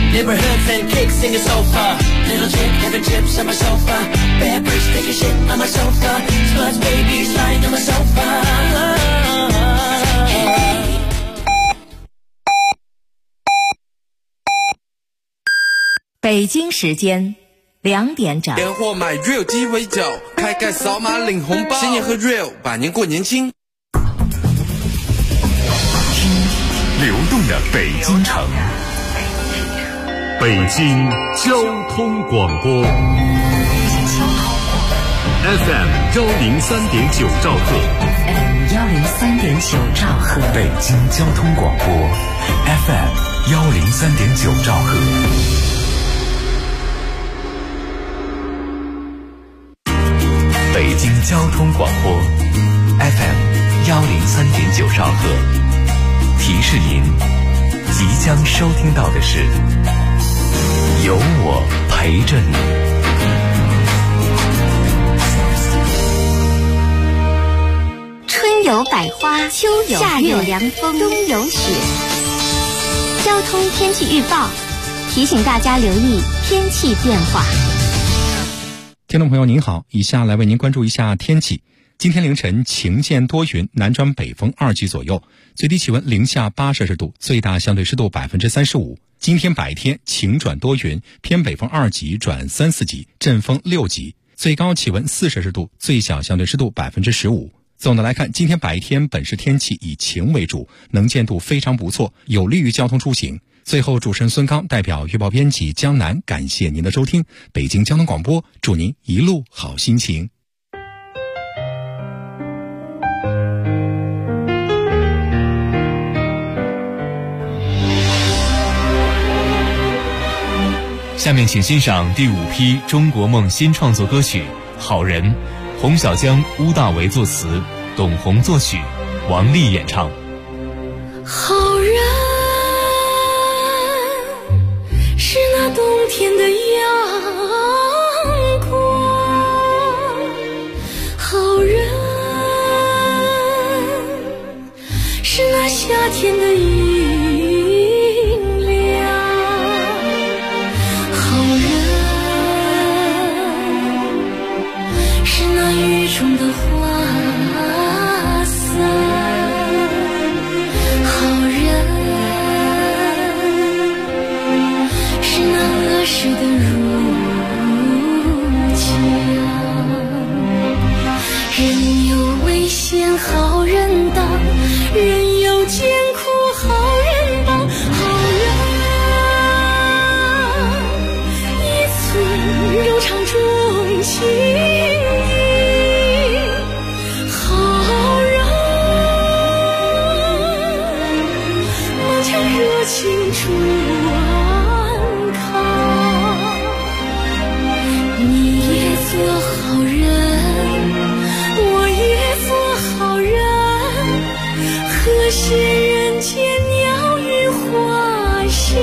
Neighborhoods and kicks singing sofa. Little chick having chips on my sofa. Bad bitch taking shit on my sofa. Sluts babies lying on my sofa. Hey. 北京时间2点整。 点货买 real 鸡尾酒，开盖扫码领红包。新年和 real， 百年过年轻。 流动的北京城，北京交通广播 FM 103.9兆赫 FM 103.9兆赫， 北京交通广播 FM 103.9兆赫。北京交通广播 FM 103.9兆赫，提示您即将收听到的是有我陪着你。 春有百花，秋有夏有凉风，冬有雪。交通天气预报提醒大家留意天气变化。 听众朋友您好，以下来为您关注一下天气。今天凌晨晴间多云，南转北风2级左右，最低气温零下8摄氏度，最大相对湿度35%。今天白天晴转多云，偏北风2级转3、4级，阵风6级，最高气温4摄氏度，最小相对湿度15%。总的来看，今天白天本市天气以晴为主，能见度非常不错，有利于交通出行。最后，主持人孙刚代表预报编辑江南，感谢您的收听。北京交通广播，祝您一路好心情。 下面请欣赏第5批中国梦新创作歌曲《好人》，洪小江、乌大维作词，董宏作曲，王丽演唱。 好人是那冬天的阳光，好人是那夏天的阴凉，好人是那雨中的花伞，好人是那恶事的如浆，人有危险好人当，人有艰苦好人帮，好人一寸柔肠中情义，好人满腔热情转康，你也做好人，我也做好人，和谐人间鸟语花香。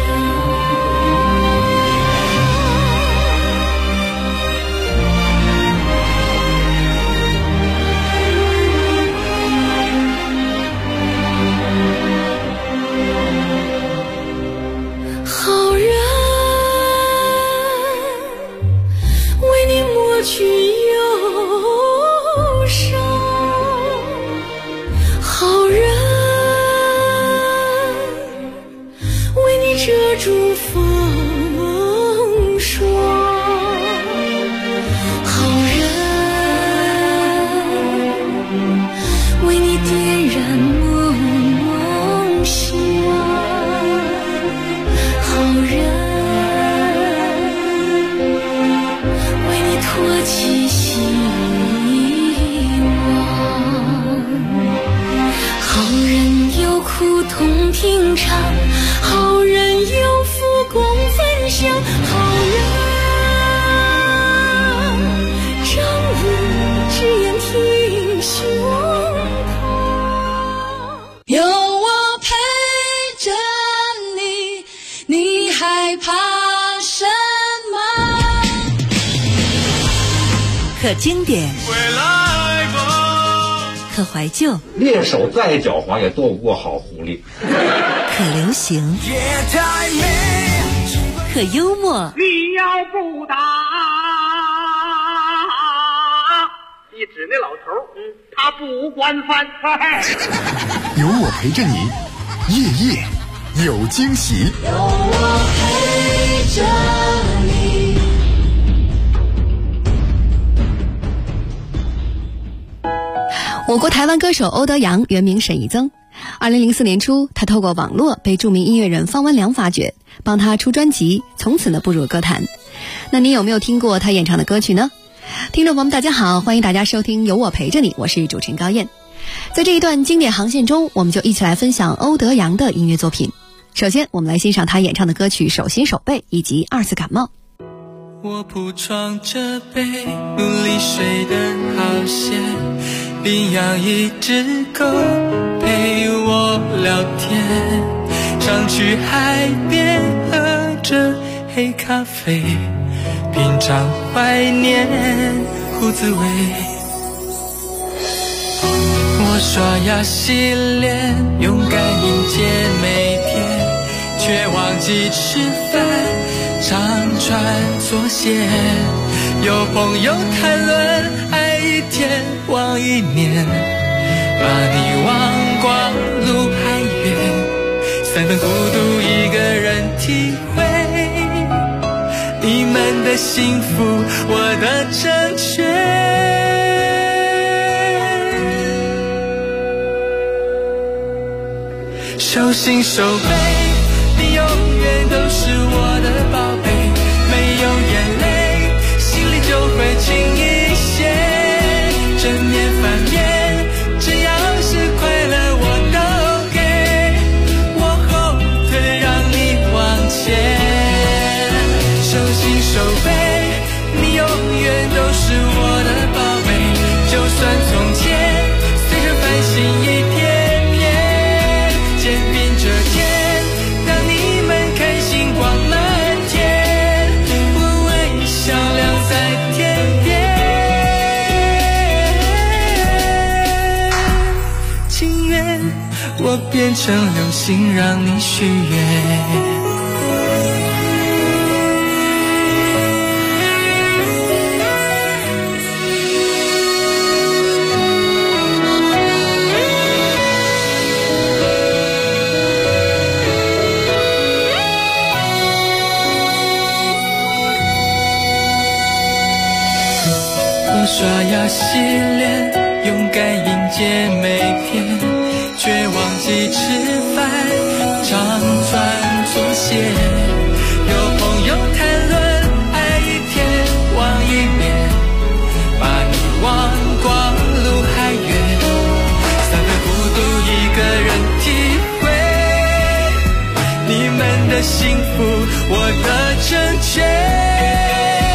好人为你抹去忧伤，好人为你遮住风霜，好人为你点燃梦想，好人为你托起希望，好人有苦痛听尝，好人有福共分享，好人仗义直言挺胸膛，有我陪着你，你害怕什么？ 可经典，可怀旧， 猎手再狡猾也斗不过好狐狸。 可流行， 夜太美， 特幽默。 你要不打，你指那老头，他不管饭菜。 有我陪着你，夜夜有惊喜。 有我陪着你。 我国台湾歌手欧德阳原名沈一增，2004年初，他透过网络被著名音乐人方文良发掘，帮他出专辑，从此呢步入歌坛。那你有没有听过他演唱的歌曲呢？听众朋友们大家好，欢迎大家收听有我陪着你，我是主持人高燕。在这一段经典航线中，我们就一起来分享欧德阳的音乐作品。首先我们来欣赏他演唱的歌曲《手心手背》以及2次感冒。 我铺床着被，努力睡得好些，领养一只狗陪我聊天，常去海边喝着黑咖啡，品尝怀念胡子味。我刷牙洗脸，勇敢迎接每天，却忘记吃饭，常穿错鞋。有朋友谈论爱一天忘一年，把你忘光路还远，3分孤独一个人体会，你们的幸福我的成全。手心手背，你永远都是我的宝贝，没有眼泪，心里就会轻一些。正面反面，只要是快乐我都给，我后退让你往前。手心手背，你永远都是我的宝贝，就算从前随着繁星一片肩并着肩，让你们看星光满天，我微笑亮在天边。情愿我变成流星让你许愿。刷牙洗脸，勇敢迎接每天，却忘记吃饭，常穿错鞋。有朋友谈论爱一天忘一年，把你忘光路还远，3分孤独一个人体会，你们的幸福我的成全。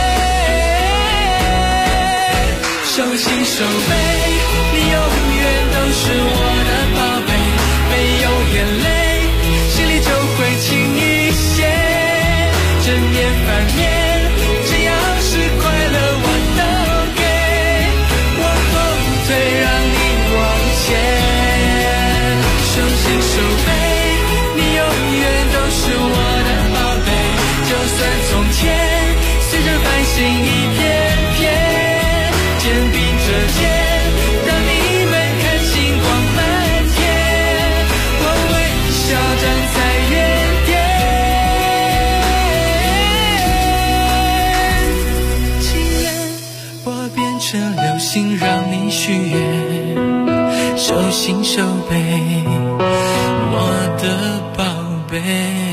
手心手背，你永远都是我的宝贝，没有眼泪，心里就会轻一些。正面反面，只要是快乐我都给，我后退让你往前。手心手背，你永远都是我的宝贝，就算从前随着繁星一片片，肩并着肩，让你们看星光满天，我微笑站在原点。情愿我变成流星让你许愿，手心手背，我的宝贝。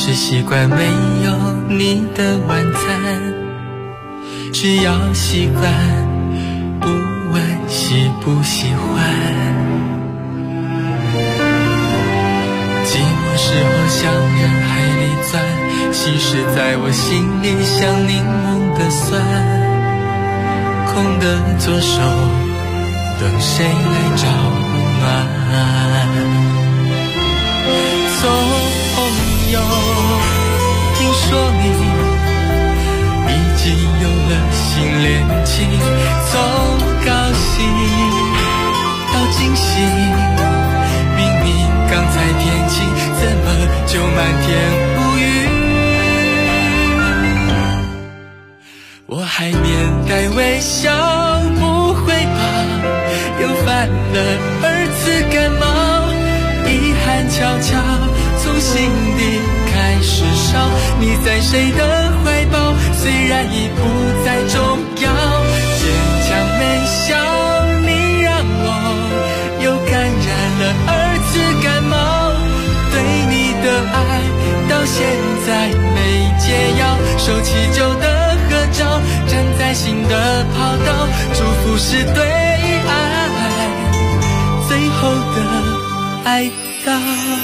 是习惯没有你的晚餐，只要习惯，不问喜不喜欢。寂寞时候向人海里钻，稀释在我心里像柠檬的酸。空的左手，等谁来找暖？总有听说你已经有了新恋情，从高兴到惊喜，明明刚才天晴，怎么就满天乌云？我还面带微笑，不会吧，又犯了二次感冒，遗憾悄悄从心底开始烧，你在谁的怀抱，虽然已不再重要，坚强微笑，你让我又感染了二次感冒，对你的爱到现在没解药，收起旧的合照，站在新的跑道，祝福是对爱最后的哀悼。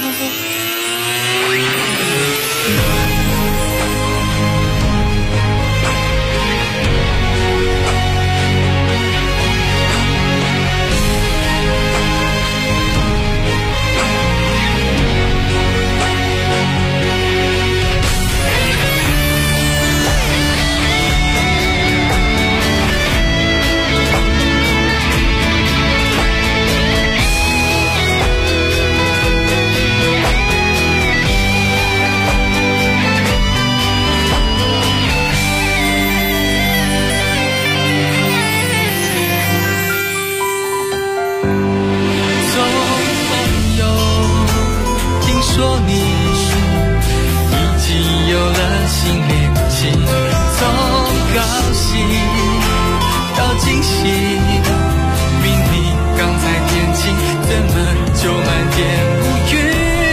说你已经有了新恋情，从高兴到惊喜，明明刚才天晴，怎么就满天乌云？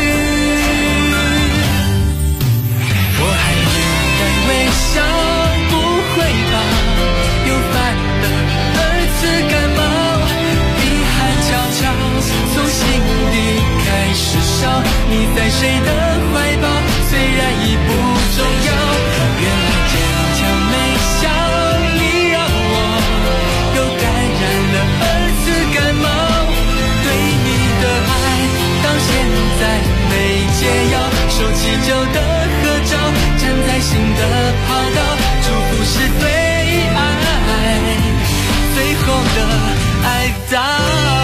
我还面带微笑，不会吧，又犯了二次感冒，遗憾悄悄从心底开始烧，你在谁的怀抱，虽然已不重要，原来坚强微笑，你让我又感染了二次感冒，对你的爱到现在没解药，收起旧的合照，站在新的跑道，祝福是对爱最后的哀悼。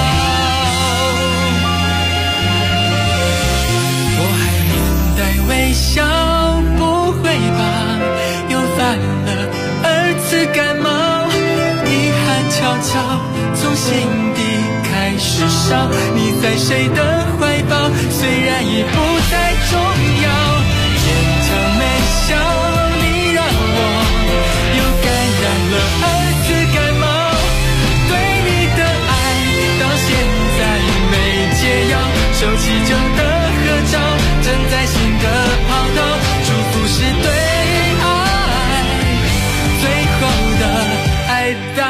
微笑，不会吧，又犯了二次感冒，遗憾悄悄从心底开始烧，你在谁的怀抱，虽然已不再重要，坚强微笑，你让我又感染了二次感冒，对你的爱到现在没解药，收起旧的合照，站在新的跑道，祝福是对爱最后的哀悼。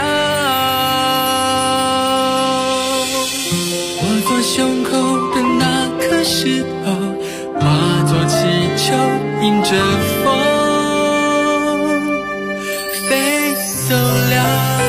我做胸口的那颗石头，化作气球，迎着风飞走了。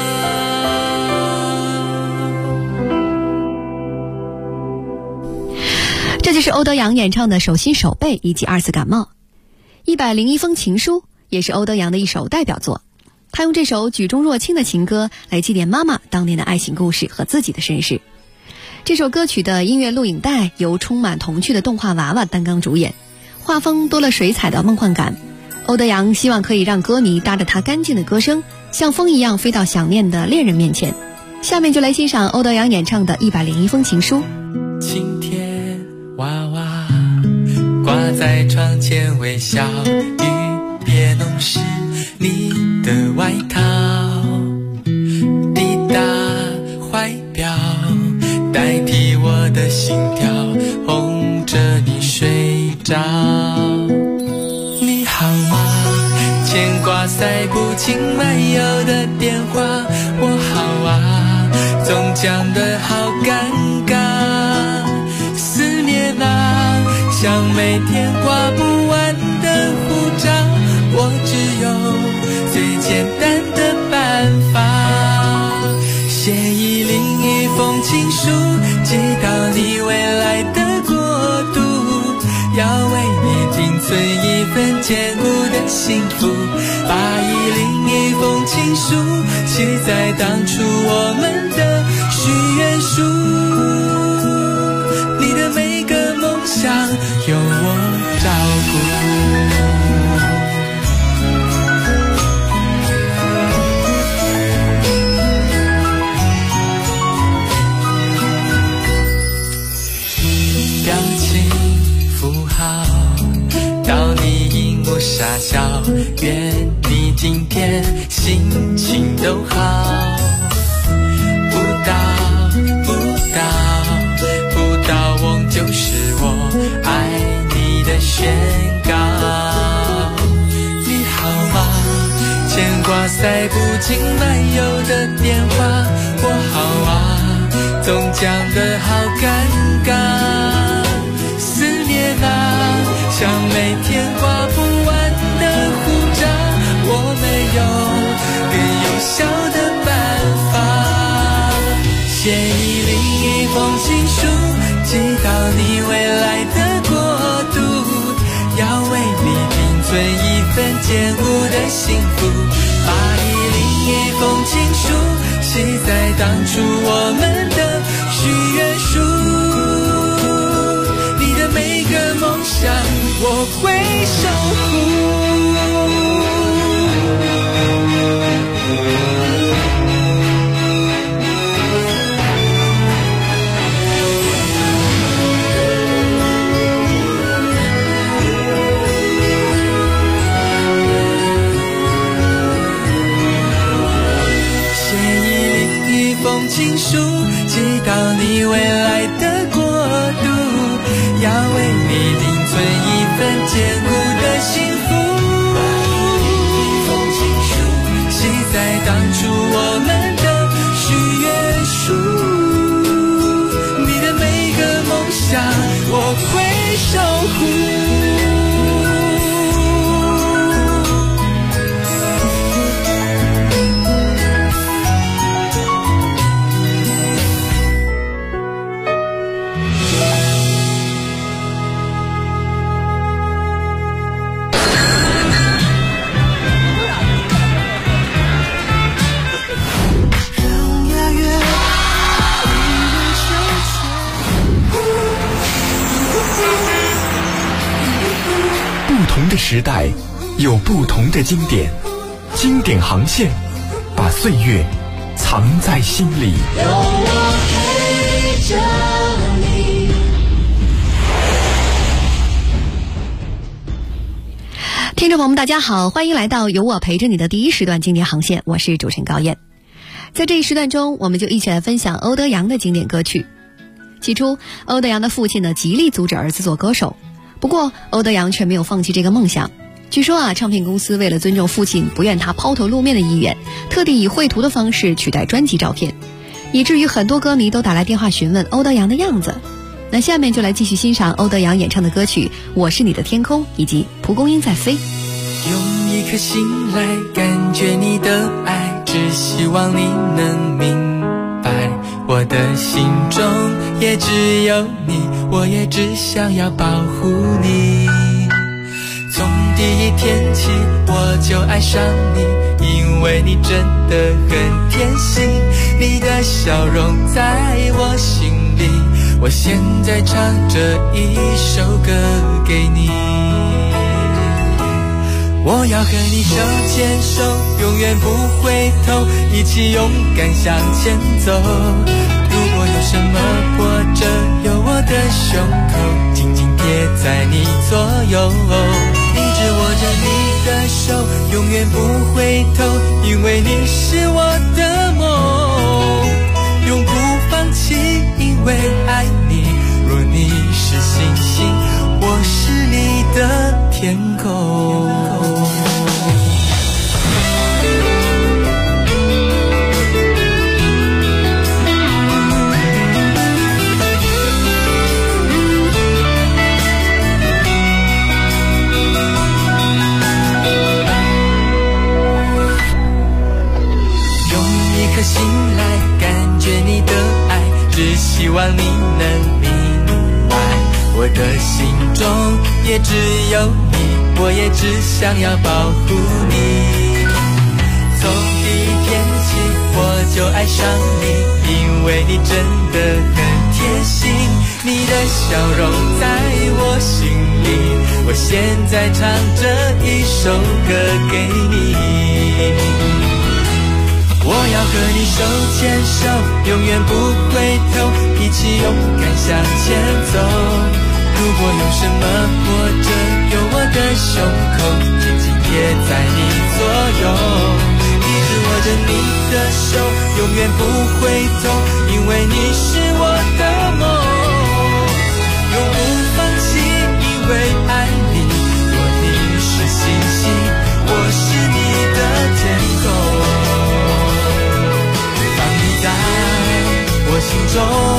这就是欧德阳演唱的《手心手背》以及二次感冒。101封情书也是欧德阳的一首代表作，他用这首举重若轻的情歌来祭奠妈妈当年的爱情故事和自己的身世。这首歌曲的音乐录影带由充满童趣的动画娃娃担纲主演，画风多了水彩的梦幻感。欧德阳希望可以让歌迷搭着他干净的歌声，像风一样飞到想念的恋人面前。下面就来欣赏欧德阳演唱的101封情书。 晴天娃娃挂在窗前微笑，雨别弄湿你的外套，滴答怀表代替我的心跳，哄着你睡着。 找。你好吗？牵挂塞不进漫游的电话。我好啊，总讲得好尴尬。思念啊，像每天挂不完的护照。我只有最简单的办法，写另一封情书，寄到你未来的国度，要为你订存一份坚固的幸福，把另一封情书写在当初我们的许愿书，你的每个梦想有我照顾。表情符号到你荧幕傻笑，愿你今天心情都好。不倒翁就是我爱你的宣告。你好吗？牵挂塞不进漫游的电话。我好啊，总讲得好尴尬。思念啊，像每天挂不完的护照。我没有更有效的办法，写另一封情书，寄到你未来的国度，要为你订存一份坚固的幸福，把另一封情书写在当初我们的许愿书。你的每个梦想我会守护。情书寄到你未来的国度，要为你订存一份坚固的幸福，把一封情书写在当初我们的许愿书，你的每个梦想我会守护。 不同的时代有不同的经典，经典航线把岁月藏在心里。有我陪着你。 听众朋友们大家好，欢迎来到有我陪着你的第一时段经典航线，我是主持人高燕。在这一时段中，我们就一起来分享欧德阳的经典歌曲。起初，欧德阳的父亲呢极力阻止儿子做歌手，不过欧德阳却没有放弃这个梦想。据说唱片公司为了尊重父亲不愿他抛头露面的意愿，特地以绘图的方式取代专辑照片，以至于很多歌迷都打来电话询问欧德阳的样子。那下面就来继续欣赏欧德阳演唱的歌曲《我是你的天空》以及《蒲公英在飞》。 用一颗心来感觉你的爱，只希望你能明白，我的心中也只有你，我也只想要保护你。从第一天起我就爱上你，因为你真的很贴心，你的笑容在我心里，我现在唱这一首歌给你。我要和你手牵手，永远不回头，一起勇敢向前走。如果有什么波折，有我的胸口紧紧贴在你左右，一直握着你的手，永远不回头，因为你是我的梦，永不放弃，因为爱你。若你是星星，我是你天空。 醒来，感觉你的爱，只希望你能明白，我的心中也只有你，我也只想要保护你。从第一天起我就爱上你，因为你真的很贴心，你的笑容在我心里，我现在唱这一首歌给你。我要和你手牵手，永远不回头，一起勇敢向前走。如果有什么波折，有我的胸口，紧紧贴在你左右，一直握着你的手，永远不回头，因为你是我的梦，永不放弃，因为爱你。若你是星星，我是你的天空。我心中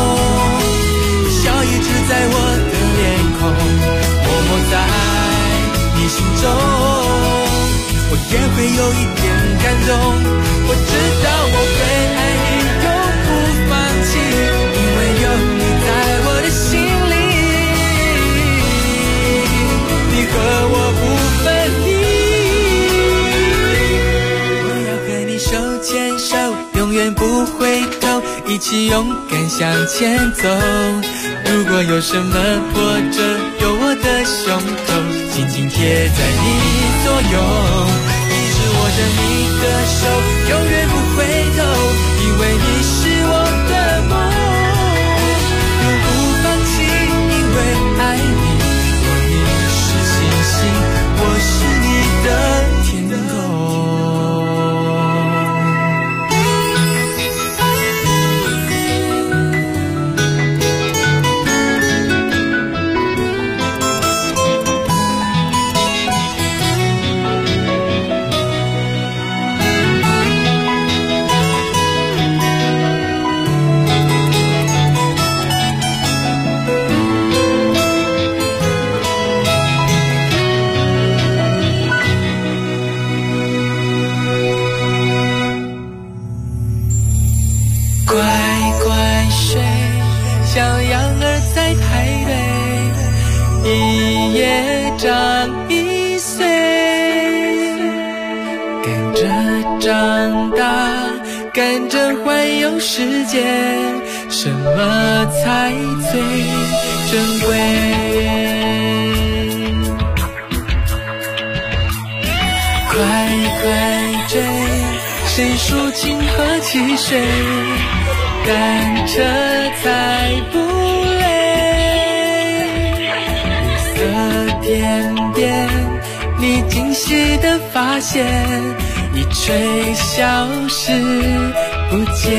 笑一直在我的脸孔，默默在你心中，我也会有一点感动。我知道我会爱你，永不放弃，因为有你在我的心里，你和我不分离。我要和你手牵手，永远不回头，一起勇敢向前走。如果有什么波折，有我的胸口，紧紧贴在你左右，一直握着你的手，永远不回头，因为你是我的梦，永不放弃，因为爱你。若你是星星，我是你的天空。跟着环游世界，什么才最珍贵？快快追，谁抒情和汽水？赶车才不累。绿色点点，你惊喜的发现，一吹消失不见。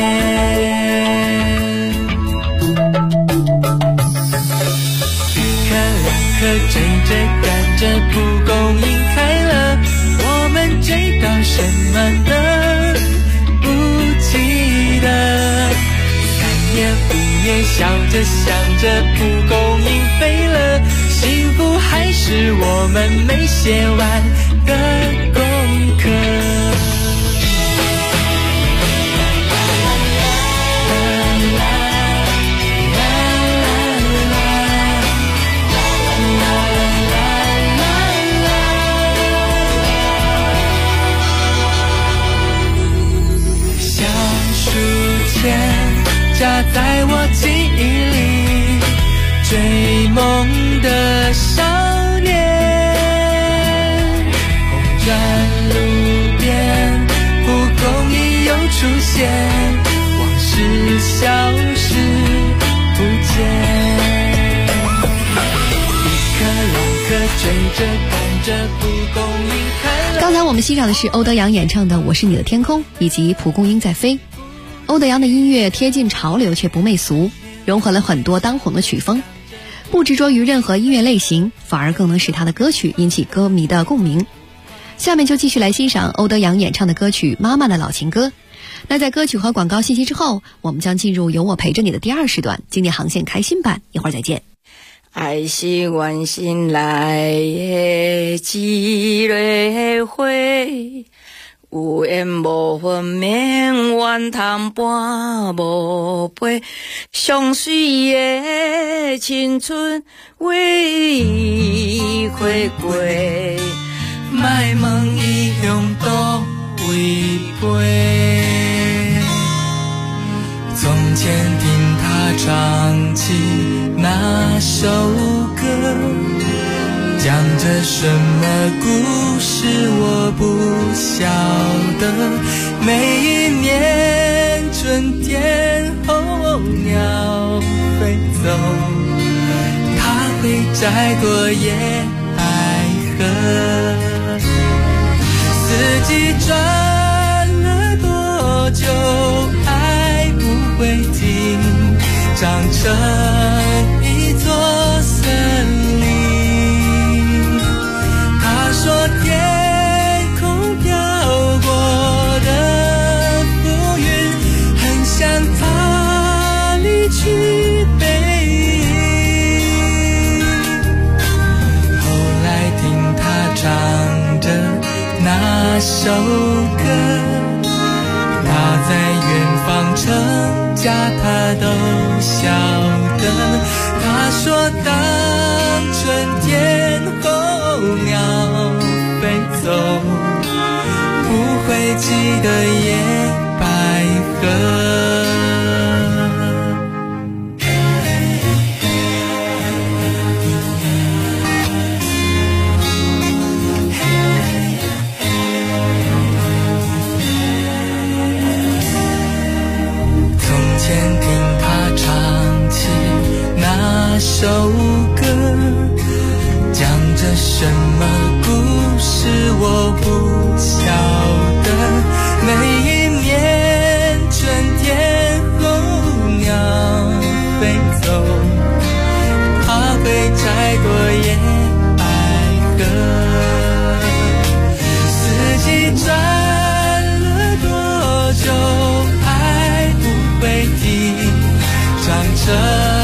一颗两颗追着赶着蒲公英开了，我们追到什么呢？不记得。3年5年笑着想着蒲公英飞了，幸福还是我们没写完的功课。夹在我记忆里，追梦的少年，红砖路边，蒲公英又出现，往事消失不见。一颗两颗追着赶着蒲公英开了。 刚才我们欣赏的是欧德阳演唱的《我是你的天空》以及《蒲公英在飞》。欧德阳的音乐贴近潮流却不媚俗，融合了很多当红的曲风。 不执着于任何音乐类型，反而更能使他的歌曲引起歌迷的共鸣。下面就继续来欣赏欧德阳演唱的歌曲《妈妈的老情歌》。那在歌曲和广告信息之后，我们将进入有我陪着你的第2时段，经典航线开心版，一会儿再见。 爱是原心来的一蕊花，有缘无分免怨叹半无陪，上水的青春为伊花过，莫问伊向倒位飞。从前听他唱起那首歌，讲着什么故事我不晓得。每一年春天候鸟飞走，它会摘朵野百合。四季转了多久，爱不会停，长成一座森林。他说天空飘过的浮云，很像他离去背影。后来听他唱着那首歌，他在远方成家，他都晓得。他说当春天候鸟飞走，不会记得野百合。首歌讲着什么故事我不晓得。每一年春天候鸟飞走，它会摘朵野百合。四季转了多久，爱不会停，长成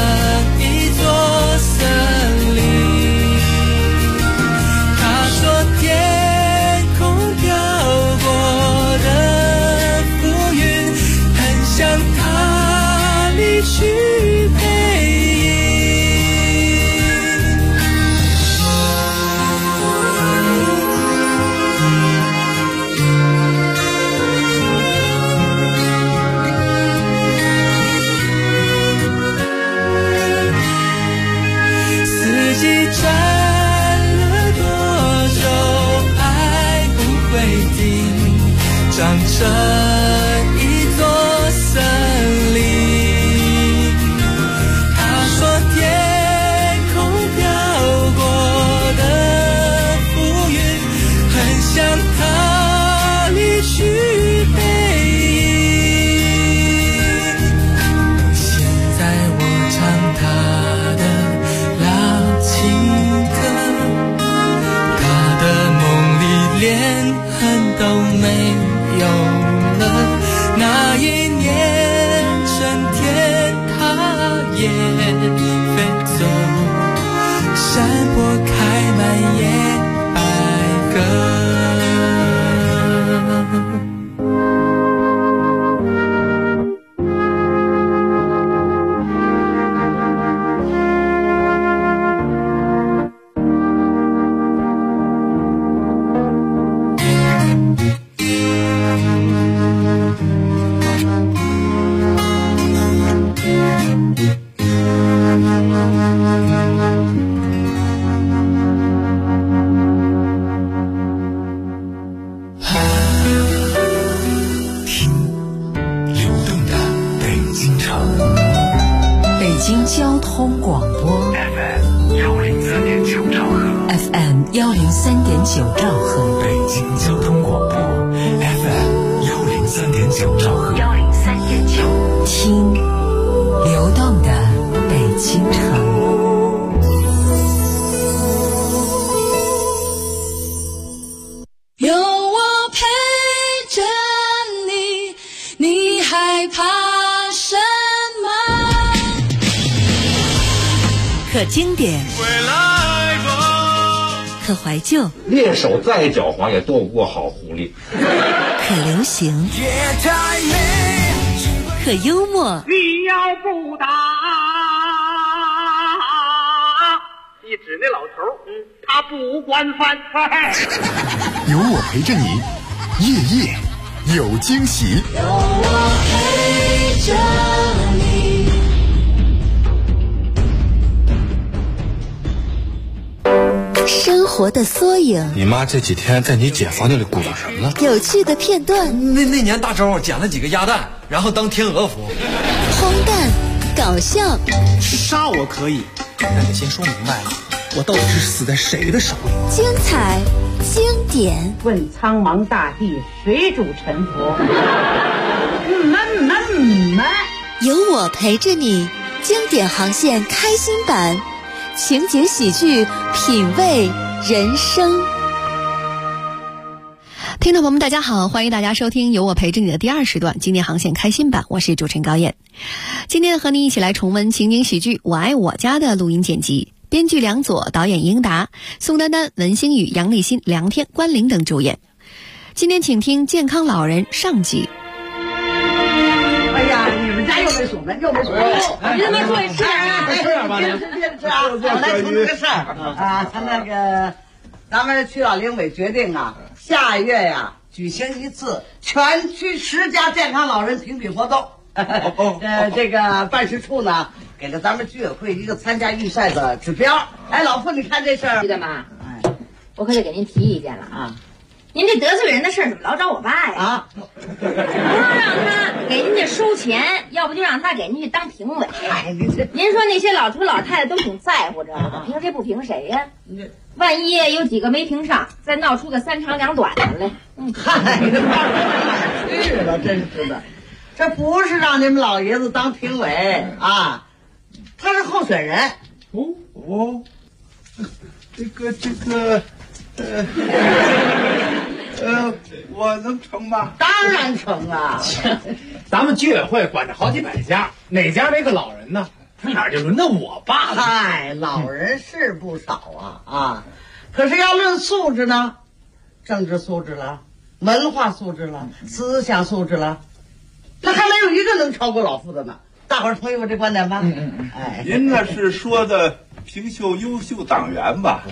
长成一座森林。他说天空飘过的浮云，很像他离去背影。现在我唱他的老情歌，他的梦里连恨都没有了。那一年春天它也飞走，山坡开满野百合。 听流动的北京城。 可经典，可怀旧， 猎手再狡猾也斗不过好狐狸， 可流行，可幽默。 你要不打，一指那老头，他不惯犯。 有我陪着你，夜夜有惊喜。 有我陪着你。 生活的缩影， 你妈这几天在你姐房间里鼓捣什么呢？ 有趣的片段。 那年大周捡了几个鸭蛋，然后当天鹅服。 荒诞，搞笑。 杀我可以，但得先说明白了，我到底是死在谁的手里？ 精彩，经典。 问苍茫大地，谁主沉浮？ 有我陪着你，经典航线开心版。情节喜剧，品味人生。 听众朋友们大家好，欢迎大家收听由我陪着你的第2时段经典航线开心版，我是主持人高燕。今天和你一起来重温情景喜剧《我爱我家》的录音剪辑，编剧梁左，导演英达，宋丹丹、文星宇、杨立新、梁天、关凌等主演。今天请听健康老人上集。 哎呀，你们家又没锁门，又没锁门， 你怎么说吃点啊？ 别吃吧，别吃啊！我来说个事儿啊，他那个，咱们区老领委决定啊，下月呀举行一次全区10家健康老人评比活动。这个办事处呢给了咱们居委会一个参加预赛的指标。哎，老傅，你看这事儿， 记得吗？我可得给您提意见了啊！您这得罪人的事儿怎么老找我爸呀？啊！不是让他给您这收钱，要不就让他给您去当评委。 哎， 您说那些老头老太太都挺在乎这个，凭谁不评谁呀？万一有几个没评上，再闹出个3长2短的来， 嗨，这哪去了？真是的，这不是让你们老爷子当评委啊，他是候选人。 我能成吗？ 当然成啊！ 咱们居委会管着好几百家，哪家没个老人呢？他哪就轮到我爸了？ 嗨，老人是不少啊，可是要论素质呢，政治素质了，文化素质了，思想素质了，那还没有一个能超过老傅的呢。大伙儿同意我这观点吧？ 哎，您那是说的评秀优秀党员吧？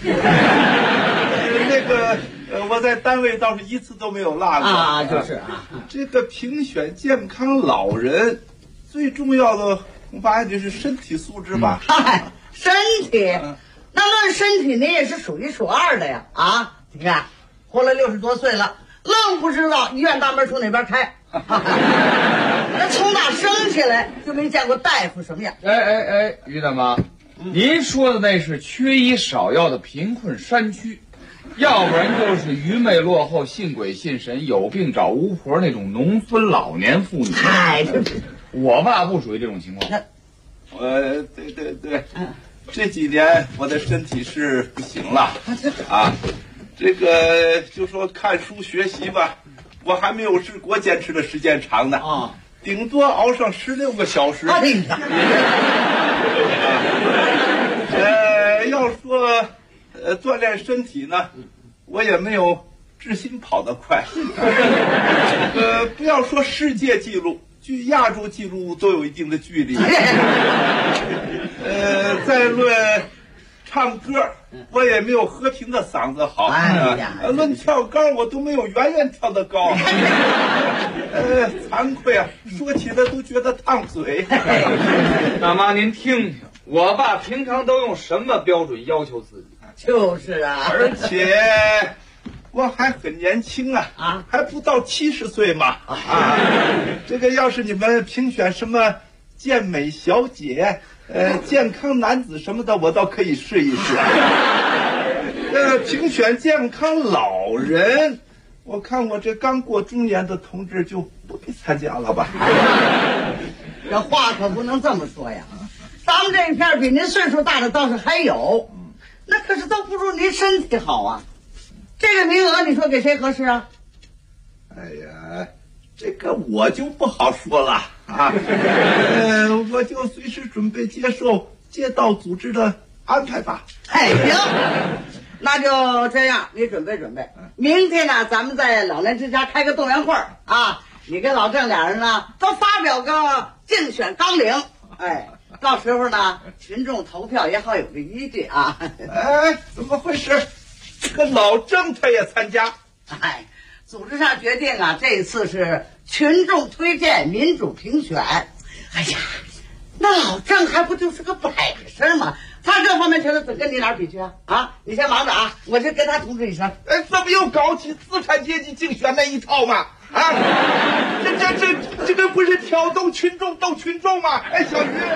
那个我在单位倒是一次都没有落过啊，就是啊。 这个评选健康老人，最重要的恐怕还得是身体素质吧？ 嗨，身体，那论身体你也是数1数2的呀！啊，你看，活了60多岁了，愣不知道医院大门从哪边开。那从哪生下来就没见过大夫什么样。 于大妈，您说的那是缺医少药的贫困山区，要不然就是愚昧落后、信鬼信神、有病找巫婆那种农村老年妇女。 哎， 我爸不属于这种情况。 对，这几年我的身体是不行了啊。这个就说看书学习吧，我还没有治国坚持的时间长呢啊，顶多熬上16个小时。 哎呀， 要说锻炼身体呢，我也没有志新跑得快。不要说世界纪录，距亚洲纪录都有一定的距离。再论唱歌，我也没有和平的嗓子好。哎呀，论跳高，我都没有圆圆跳得高。惭愧啊，说起来都觉得烫嘴。 大妈，您听听，我爸平常都用什么标准要求自己？ 就是啊， 而且我还很年轻啊，还不到70岁嘛。这个要是你们评选什么健美小姐、健康男子什么的，我倒可以试一试。评选健康老人，我看我这刚过中年的同志就不必参加了吧。 这话可不能这么说呀，咱们这一片比您岁数大的倒是还有，那可是都不如您身体好啊。这个名额你说给谁合适啊？ 哎呀，这个我就不好说了啊。我就随时准备接受街道组织的安排吧。 哎，行，那就这样，你准备准备。明天呢，咱们在老年之家开个动员会啊，你跟老郑俩人呢都发表个竞选纲领，哎，到时候呢，群众投票也好有个依据啊。 哎，怎么回事？这个老郑他也参加？ 哎，组织上决定啊，这一次是群众推荐民主评选。哎呀，那老郑还不就是个摆设吗？他这方面权力跟你哪儿比去啊？啊，你先忙着啊，我就跟他通知一声。 哎，这不又搞起资产阶级竞选那一套吗？啊，这个不是挑动群众斗群众吗？哎，小鱼，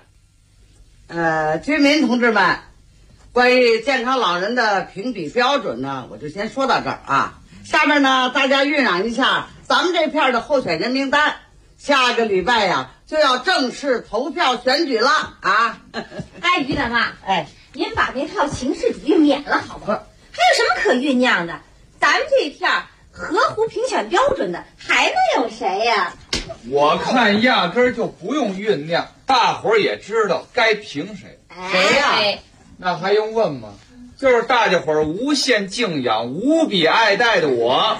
居民同志们，关于健康老人的评比标准呢，我就先说到这儿啊。下面呢，大家酝酿一下咱们这片的候选人名单，下个礼拜呀就要正式投票选举了啊！ 哎，于大妈，哎，您把那套形式主义免了好不好？还有什么可酝酿的？咱们这片合乎评选标准的还能有谁呀？ 我看压根儿就不用酝酿，大伙儿也知道该评谁。 谁呀？ 那还用问吗？就是大家伙儿无限敬仰、无比爱戴的我啊！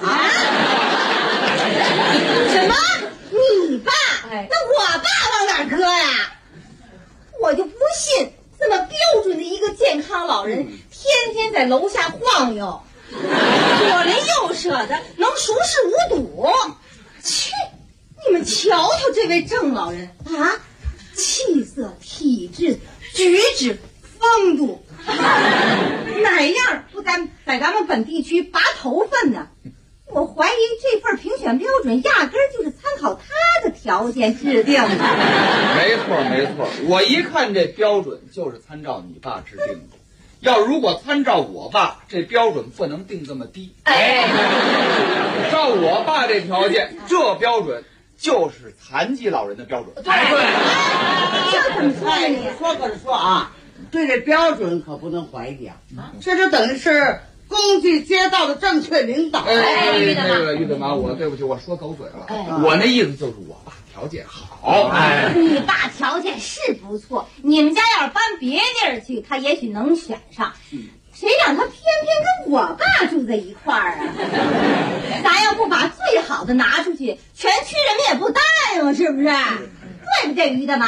什么？你爸？那我爸往哪儿搁呀？我就不信这么标准的一个健康老人，天天在楼下晃悠，左邻右舍的能熟视无睹。去，你们瞧瞧这位郑老人啊，气色、体质、举止、风度，哪样不在咱们本地区拔头份呢？我怀疑这份评选标准压根儿就是参考他的条件制定的。 没错，我一看这标准就是参照你爸制定的。要如果参照我爸，这标准不能定这么低。哎，照我爸这条件，这标准就是残疾老人的标准。 对，这怎么说呢？你说可是说啊，对这标准可不能怀疑啊，这就等于是公具街道的正确领导。 那个于大妈，我对不起，我说走嘴了。我那意思就是我爸条件好。哎， 你爸条件是不错，你们家要是搬别地儿去，他也许能选上。谁让他偏偏跟我爸住在一块儿啊？咱要不把最好的拿出去，全区人民也不答应，是不是？对不对，于大妈？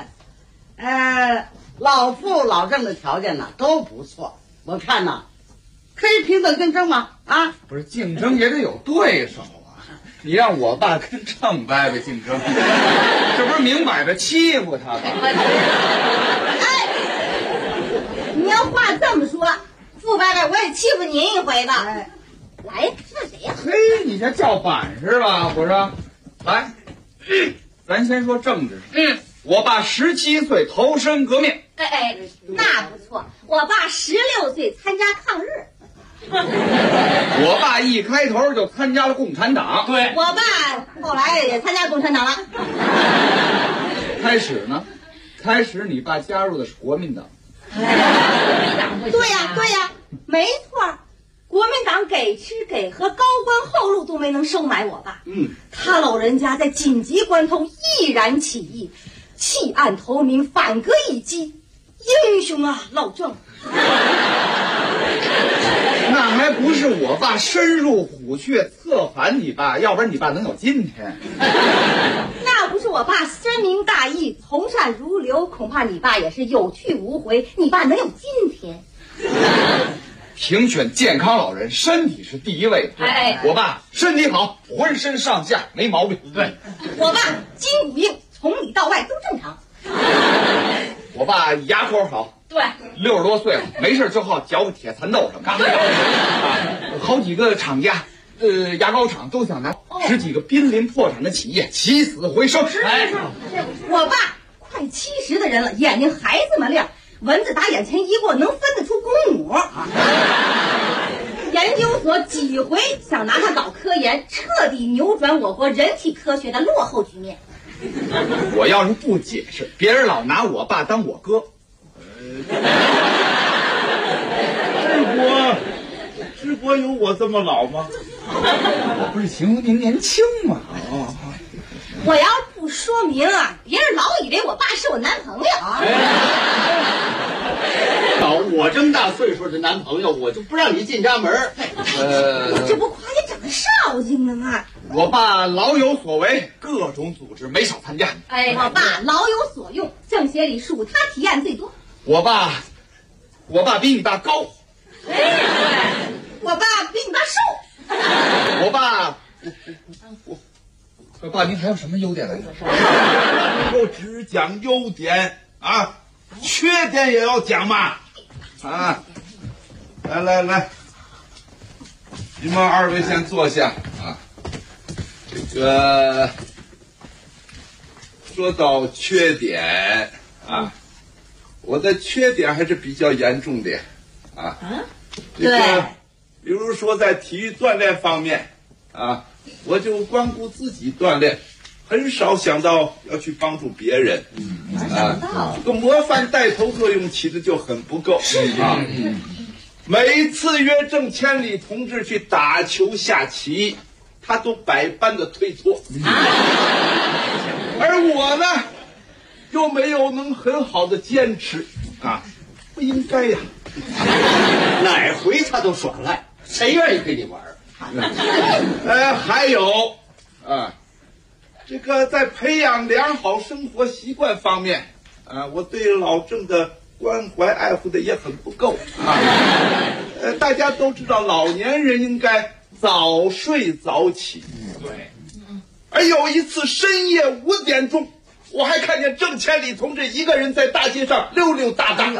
老傅老郑的条件呢都不错，我看呢可以平等竞争吗？啊， 不是竞争也得有对手啊！你让我爸跟郑伯伯竞争，这不是明摆着欺负他吗？ 哎，你要话这么说，傅伯伯我也欺负您一回吧。来，是谁呀？ 嘿，你这叫板是吧？我说，来，咱先说政治。我爸17岁投身革命。 那不错。我爸16岁参加抗日。 我爸一开头就参加了共产党。 对，我爸后来也参加共产党了。 开始呢？开始你爸加入的是国民党。 对呀，没错。国民党给吃给喝，高官厚禄都没能收买我爸。他老人家在紧急关头毅然起义，弃暗投明，反戈一击，英雄啊，老郑！ 那还不是我爸深入虎穴策反你爸，要不然你爸能有今天。 那不是我爸深明大义，从善如流，恐怕你爸也是有去无回，你爸能有今天。 评选健康老人，身体是第一位。我爸身体好，浑身上下没毛病。对， 我爸筋骨硬，从里到外都正常。 我爸牙口好。 对 ，60多岁了，没事就好嚼个铁蚕豆什么的。好几个厂家，牙膏厂都想拿，10几个濒临破产的企业起死回生。 我爸快70的人了，眼睛还这么亮。蚊子打眼前一过，能分得出公母。研究所几回想拿他搞科研，彻底扭转我国人体科学的落后局面。 我要是不解释，别人老拿我爸当我哥。 治国有我这么老吗？ 我不是形容您年轻吗？ 我要不就说明啊，别人老以为我爸是我男朋友啊。 我这么大岁数的男朋友，我就不让你进家门。 我这不夸你长得少精了吗？ 我爸老有所为，各种组织没少参加。 我爸老有所用，政协里属他提案最多。 我爸比你爸高。 我爸比你爸瘦。 我爸，您还有什么优点来着？ 我只讲优点啊，缺点也要讲嘛。啊，来，你们二位先坐下啊。这个说到缺点啊，我的缺点还是比较严重的啊。这个，比如说在体育锻炼方面啊，我就光顾自己锻炼，很少想到要去帮助别人。这个模范带头作用起的就很不够啊。每次约郑千里同志去打球下棋，他都百般的推脱，而我呢，又没有能很好的坚持啊，不应该呀。 哪回他都耍赖，谁愿意跟你玩？ 还有啊，这个在培养良好生活习惯方面啊，我对老郑的关怀爱护的也很不够啊。大家都知道老年人应该早睡早起，对。而有一次深夜5点钟，我还看见郑千里同志一个人在大街上溜溜达达。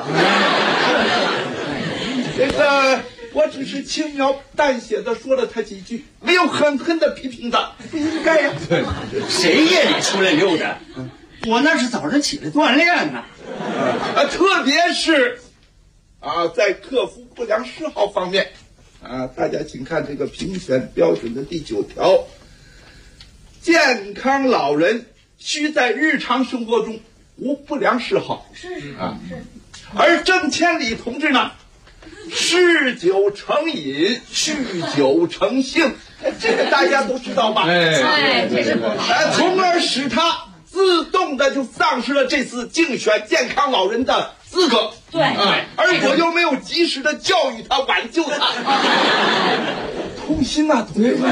这个我只是轻描淡写的说了他几句，没有狠狠的批评他，不应该呀。 对，谁夜里出来溜达？我那是早上起来锻炼呢。 特别是在克服不良嗜好方面大家请看这个评选标准的第9条，健康老人需在日常生活中无不良嗜好。是。而郑千里同志呢，嗜酒成瘾，酗酒成性，这个大家都知道吧？ 这是不好。 从而使他自动的就丧失了这次竞选健康老人的资格。 对， 而我又没有及时的教育他，挽救他，痛心呐，同志们！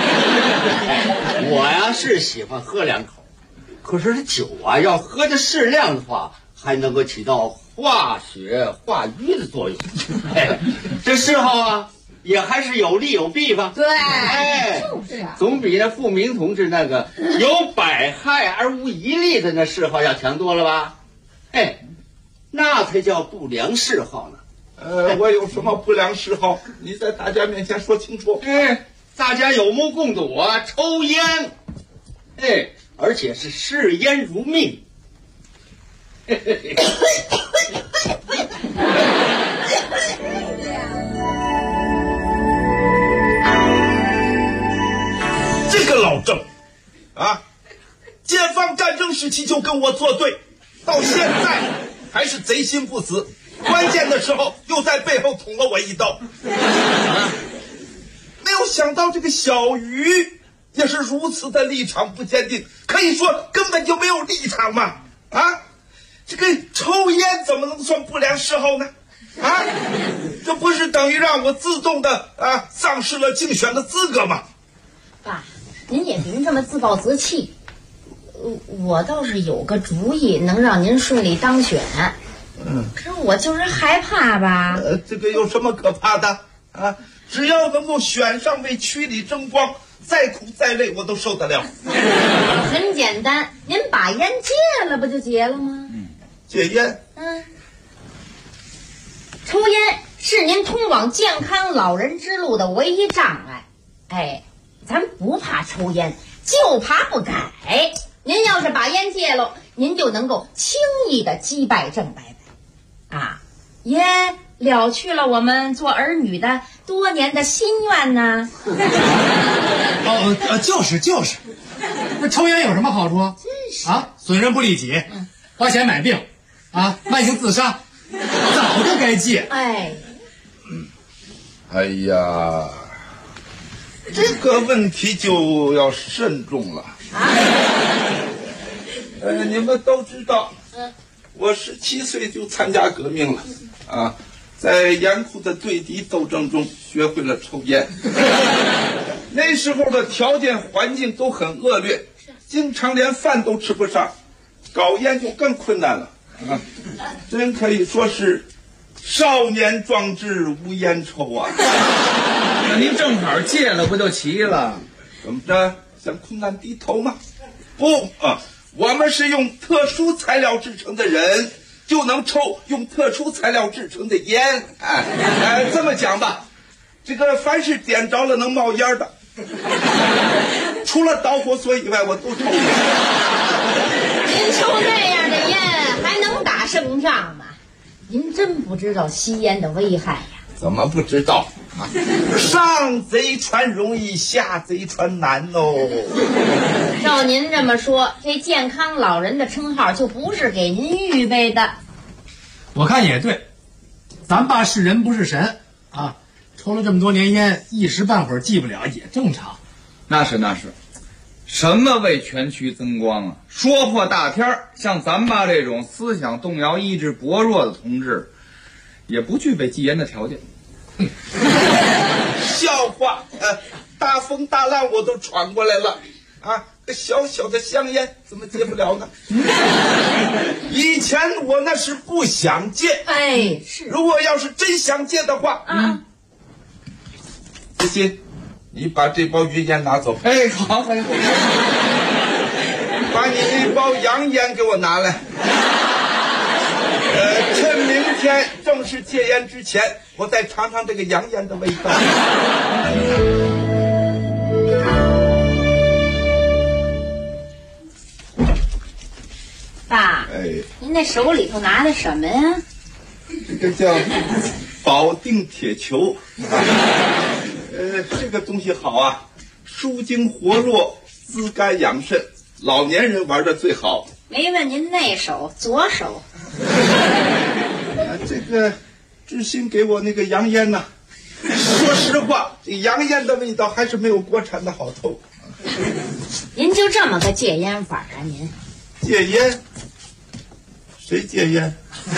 我呀是喜欢喝2口，可是这酒要喝的适量的话，还能够起到化血化瘀的作用。这嗜好也还是有利有弊吧？ 对， 就是总比那傅明同志那个有百害而无一利的那嗜好要强多了吧？那才叫不良嗜好呢。 我有什么不良嗜好？你在大家面前说清楚。 大家有目共睹抽烟，而且是视烟如命。 这个老郑解放战争时期就跟我作对，到现在还是贼心不死，关键的时候又在背后捅了我一刀。没有想到这个小鱼也是如此的立场不坚定，可以说根本就没有立场嘛。这个抽烟怎么能算不良嗜好呢？这不是等于让我自动的丧失了竞选的资格吗？ 爸，您也别这么自暴自弃。我倒是有个主意，能让您顺利当选。可是我就是害怕吧。 这个有什么可怕的只要能够选上为区里争光，再苦再累我都受得了。 很简单，您把烟戒了不就结了吗？ 戒烟？ 抽烟是您通往健康老人之路的唯一障碍。咱不怕抽烟，就怕不改。您要是把烟戒了，您就能够轻易的击败郑伯伯也了去了我们做儿女的多年的心愿呢。 就是，那抽烟有什么好处？损人不利己，花钱买病慢性自杀，早就该戒。 哎呀，这个问题就要慎重了。 你们都知道，我17岁就参加革命了，啊，在严酷的对敌斗争中学会了抽烟。那时候的条件环境都很恶劣，经常连饭都吃不上，搞烟就更困难了，啊，真可以说是少年壮志无烟抽啊。 那您正好戒了，不就齐了？ 怎么着，向困难低头吗？不啊，我们是用特殊材料制成的人，就能抽用特殊材料制成的烟。这么讲吧，这个凡是点着了能冒烟的，除了导火索以外，我都抽。 您抽这样的烟还能打胜仗吗？您真不知道吸烟的危害呀？ 怎么不知道？上贼船容易，下贼船难哦。 照您这么说，这健康老人的称号就不是给您预备的。 我看也对，咱爸是人不是神啊，抽了这么多年烟，一时半会儿记不了也正常。 那是，什么为全区增光啊？说破大天儿，像咱爸这种思想动摇、意志薄弱的同志，也不具备戒烟的条件。 笑话，大风大浪我都闯过来了，啊，个小小的香烟怎么戒不了呢？以前我那是不想戒， 是。 如果要是真想戒的话，子欣，你把这包云烟拿走。 好， 把你那包洋烟给我拿来。趁明天正式戒烟之前，我再尝尝这个洋烟的味道。 爸，您那手里头拿的什么呀？ 这个叫保定铁球。这个东西好啊，舒筋活络，滋肝养肾，老年人玩的最好。 没问您那手，左手。 这个志新给我那个洋烟呢，说实话，这洋烟的味道还是没有国产的好透。 您就这么个戒烟法啊？您戒烟？谁戒烟？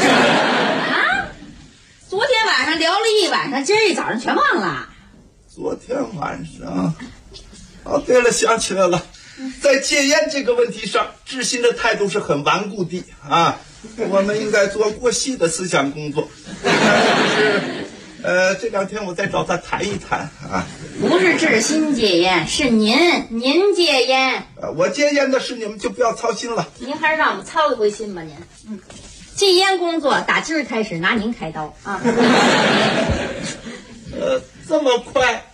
昨天晚上聊了一晚上，今儿一早上全忘了。 昨天晚上，对了，想起来了，在戒烟这个问题上，志新的态度是很顽固的啊。我们应该做过细的思想工作。这2天我再找他谈一谈啊。 不是志新戒烟，是您戒烟。 我戒烟的事你们就不要操心了。 您还是让我们操一回心吧，您。戒烟工作打今儿开始拿您开刀啊。 这么快？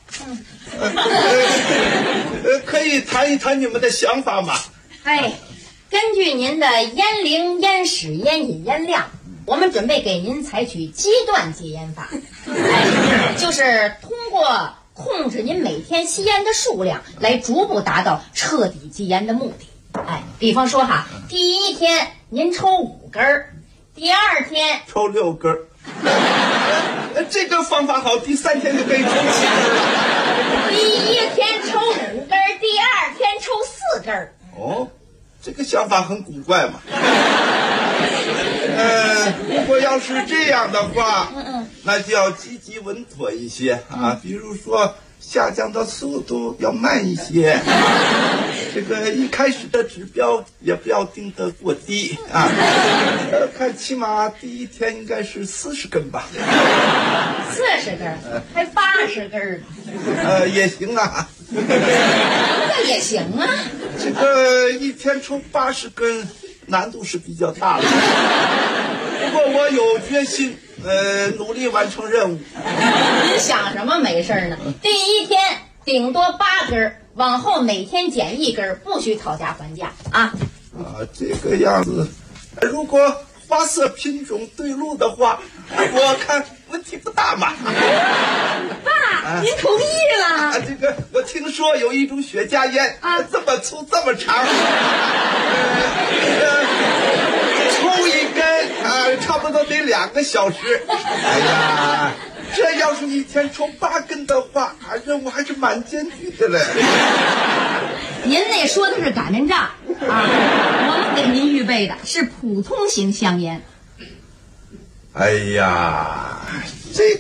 可以谈一谈你们的想法吗？ 根据您的烟龄、烟史、烟瘾、烟量，我们准备给您采取阶段戒烟法。就是通过控制您每天吸烟的数量，来逐步达到彻底戒烟的目的。比方说第一天您抽5根，第二天抽6根。这个方法好，第3天就可以抽7根了。 第1天抽5根，第2天抽4根。 这个想法很古怪嘛。如果要是这样的话，那就要积极稳妥一些啊。比如说下降的速度要慢一些，这个一开始的指标也不要定得过低啊。看起码第1天应该是40根吧。 40根，还80根。 也行啊。 那也行啊。 这个1天抽80根，难度是比较大的。不过我有决心，努力完成任务。 您想什么没事呢？第1天顶多8根，往后每天减1根，不许讨价还价啊。 这个样子，如果花色品种对路的话，我看问题不大嘛。 爸，您同意了？ 这个我听说有一种雪茄烟这么粗这么长，抽1根差不多得2个小时。这要是1天抽8根的话，任务还是蛮艰巨的嘞。 您那说的是擀面杖啊，我们给您预备的是普通型香烟。 哎呀，这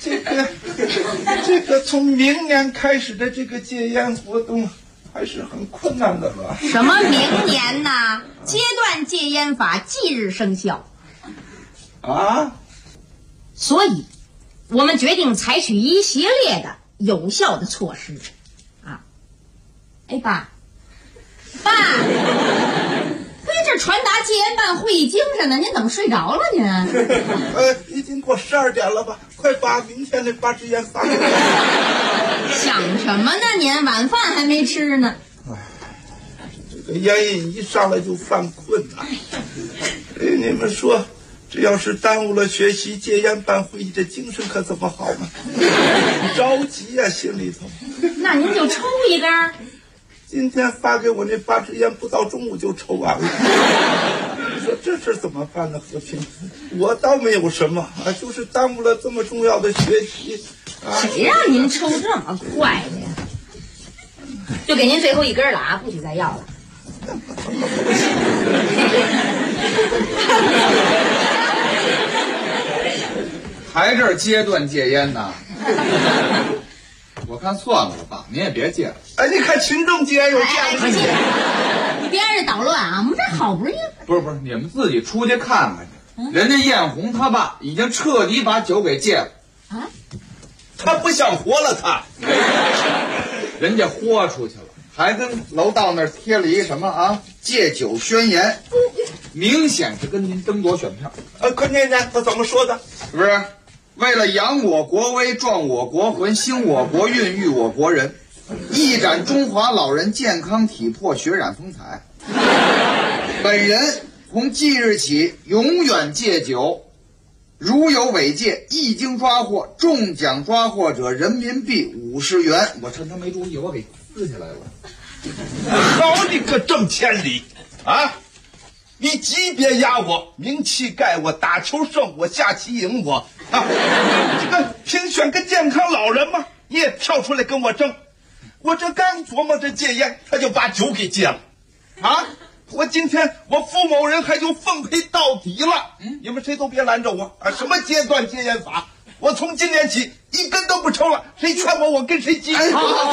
个从明年开始的这个戒烟活动还是很困难的吧？ 什么明年呢？阶段戒烟法即日生效啊！ 所以我们决定采取一系列的有效的措施啊！哎，爸，这传达戒烟办会议精神呢，您怎么睡着了您？ 已经过12点了吧？快把明天的8支烟发给我。 想什么呢您？晚饭还没吃呢。 这个烟瘾一上来就犯困啊！你们说，这要是耽误了学习戒烟办会议，这精神可怎么好呢？着急啊，心里头。 那您就抽一根。 今天发给我那8支烟，不到中午就抽完了。你说这事怎么办呢？和平，我倒没有什么啊，就是耽误了这么重要的学习啊。 谁让您抽这么快的呀？就给您最后一根了啊，不许再要了。 还这阶段戒烟呢？我看算了吧，您也别戒了。 哎，你看群众戒烟有这样的事情， 你别让人捣乱啊！我们这好不容易。 不是，你们自己出去看看去。人家艳红他爸已经彻底把酒给戒了啊， 他不想活了，他。 人家豁出去了，还跟楼道那儿贴了一什么啊戒酒宣言，明显是跟您争夺选票。 快念念，他怎么说的？ 不是。为了扬我国威，壮我国魂，兴我国孕育我国人，一展中华老人健康体魄，血染风采。本人从即日起永远戒酒，如有违戒，一经抓获，中奖抓获者人民币50元。我趁他没注意，我给撕下来了。 好你个郑千里啊！你级别压我，名气盖我，打球胜我，下棋赢我啊！这个评选个健康老人嘛，你也跳出来跟我争。我这刚琢磨着戒烟，他就把酒给戒了啊！我今天我傅某人还就奉陪到底了。你们谁都别拦着我啊！什么阶段戒烟法，我从今年起一根都不抽了，谁劝我跟谁急。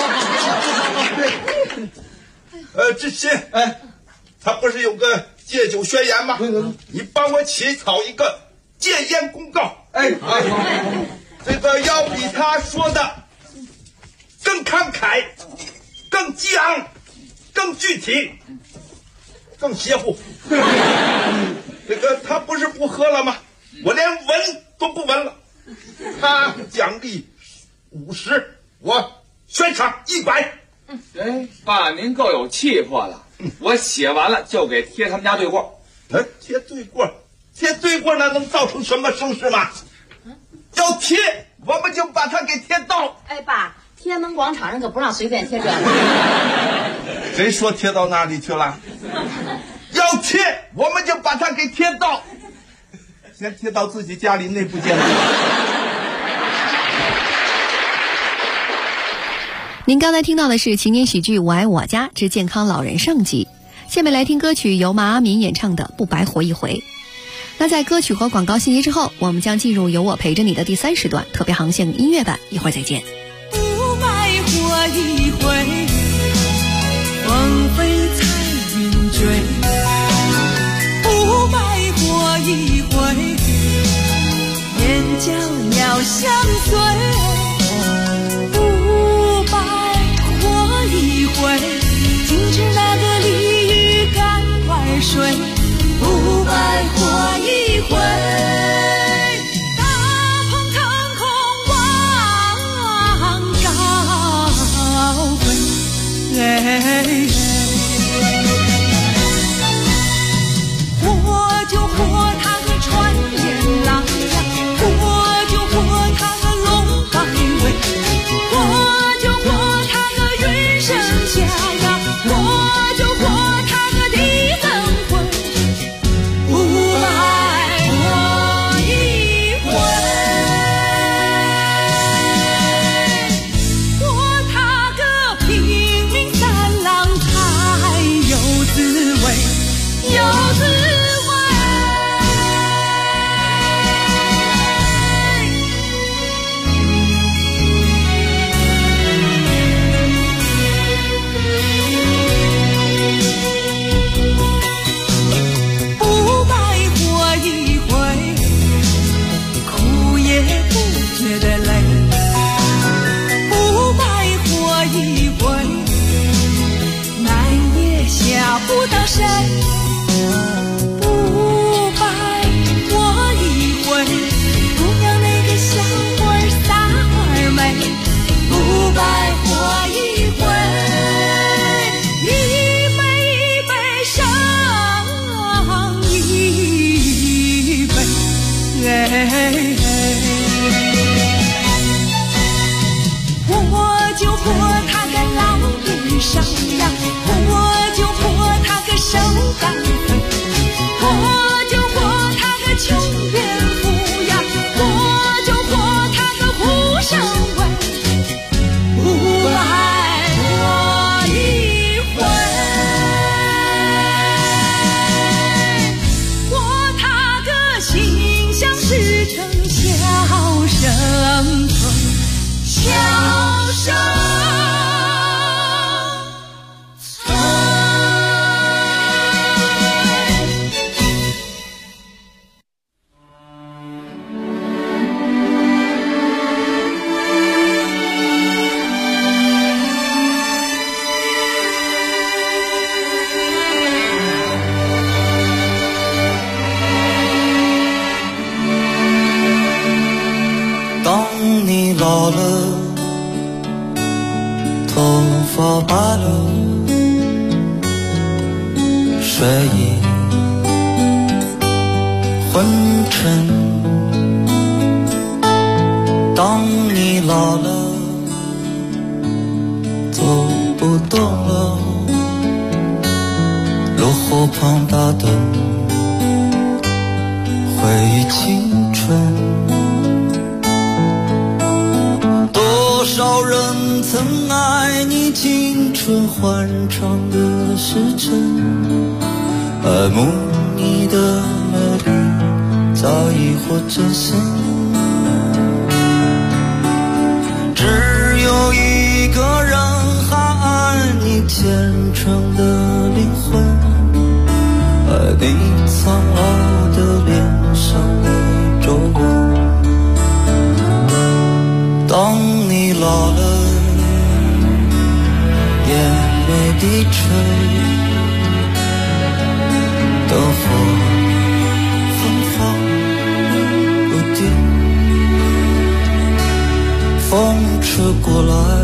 志新，他不是有个戒酒宣言吗？你帮我起草一个戒烟公告。这个要比他说的更慷慨、更激昂、更具体、更邪乎。这个他不是不喝了吗？我连闻都不闻了。他奖励50，我全场100。 爸，您够有气魄了。我写完了就给贴他们家对过。 贴对过，那能造成什么声势吗？要贴，我们就把它给贴到。 哎，爸，天安门广场上可不让随便贴这个。 谁说贴到那里去了？要贴，我们就把它给贴到。先贴到自己家里内部建筑。 您刚才听到的是情景喜剧《我爱我家之健康老人上集》，下面来听歌曲由马阿敏演唱的《不白活一回》。那在歌曲和广告信息之后，我们将进入有我陪着你的第3时段特别航线音乐版，一会儿再见。 不白活一回，风飞彩云追，不白活一回，眼角鸟相随，不白活一回，停止那个鲤鱼赶快睡，不白活一回，大鹏腾空望高飞，活就活他个穿天狼呀，活就活他个龙王上呀，我就破他个手板斧，我就破他个穷怨妇呀，我就破他个胡上文，不爱我一回，破他个心想事成笑声春，笑声老了，头发白了，睡意昏沉。当你老了，走不动了，炉火旁打盹，回忆青春。多少人曾爱你青春欢畅的时辰，爱慕你的美丽早已或真身，只有一个人还爱你虔诚的灵魂，爱你苍老的脸上的皱纹。当你老了，眼眉低垂，灯火昏黄不定，风吹过来，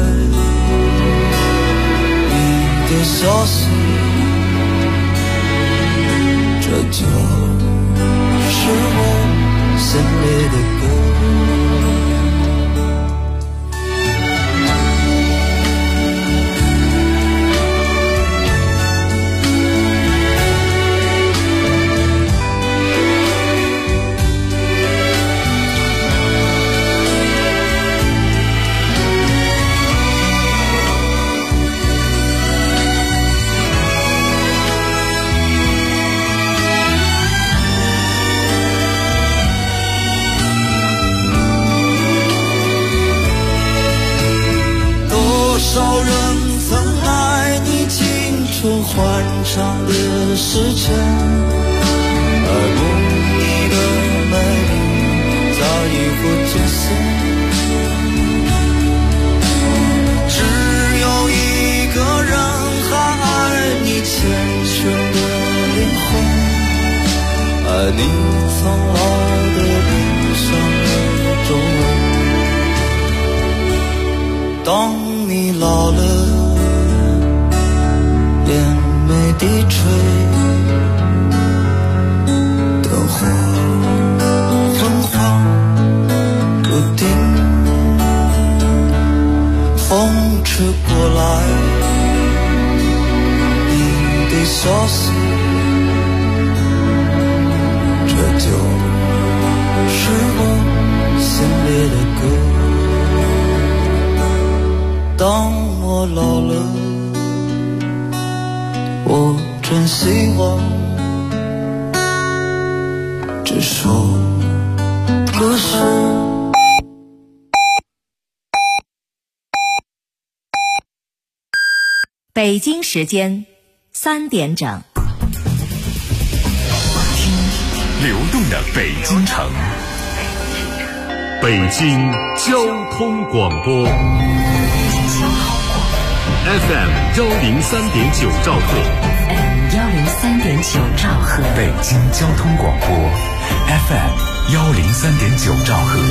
你的消息，这就是我心里的歌。多少人曾爱你青春欢畅的时辰，爱慕你的美丽早已不真实，只有一个人还爱你虔诚的灵魂，爱你苍老的脸上的皱纹。当你老了，眼眉低垂，灯火昏黄不定，风吹过来，你的消息，这就是我心里的歌。当我老了，我真希望这首歌是北京时间3点整。 流动的北京城，北京交通广播。FM 103.9兆赫 FM 103.9兆赫， 北京交通广播 FM 103.9兆赫。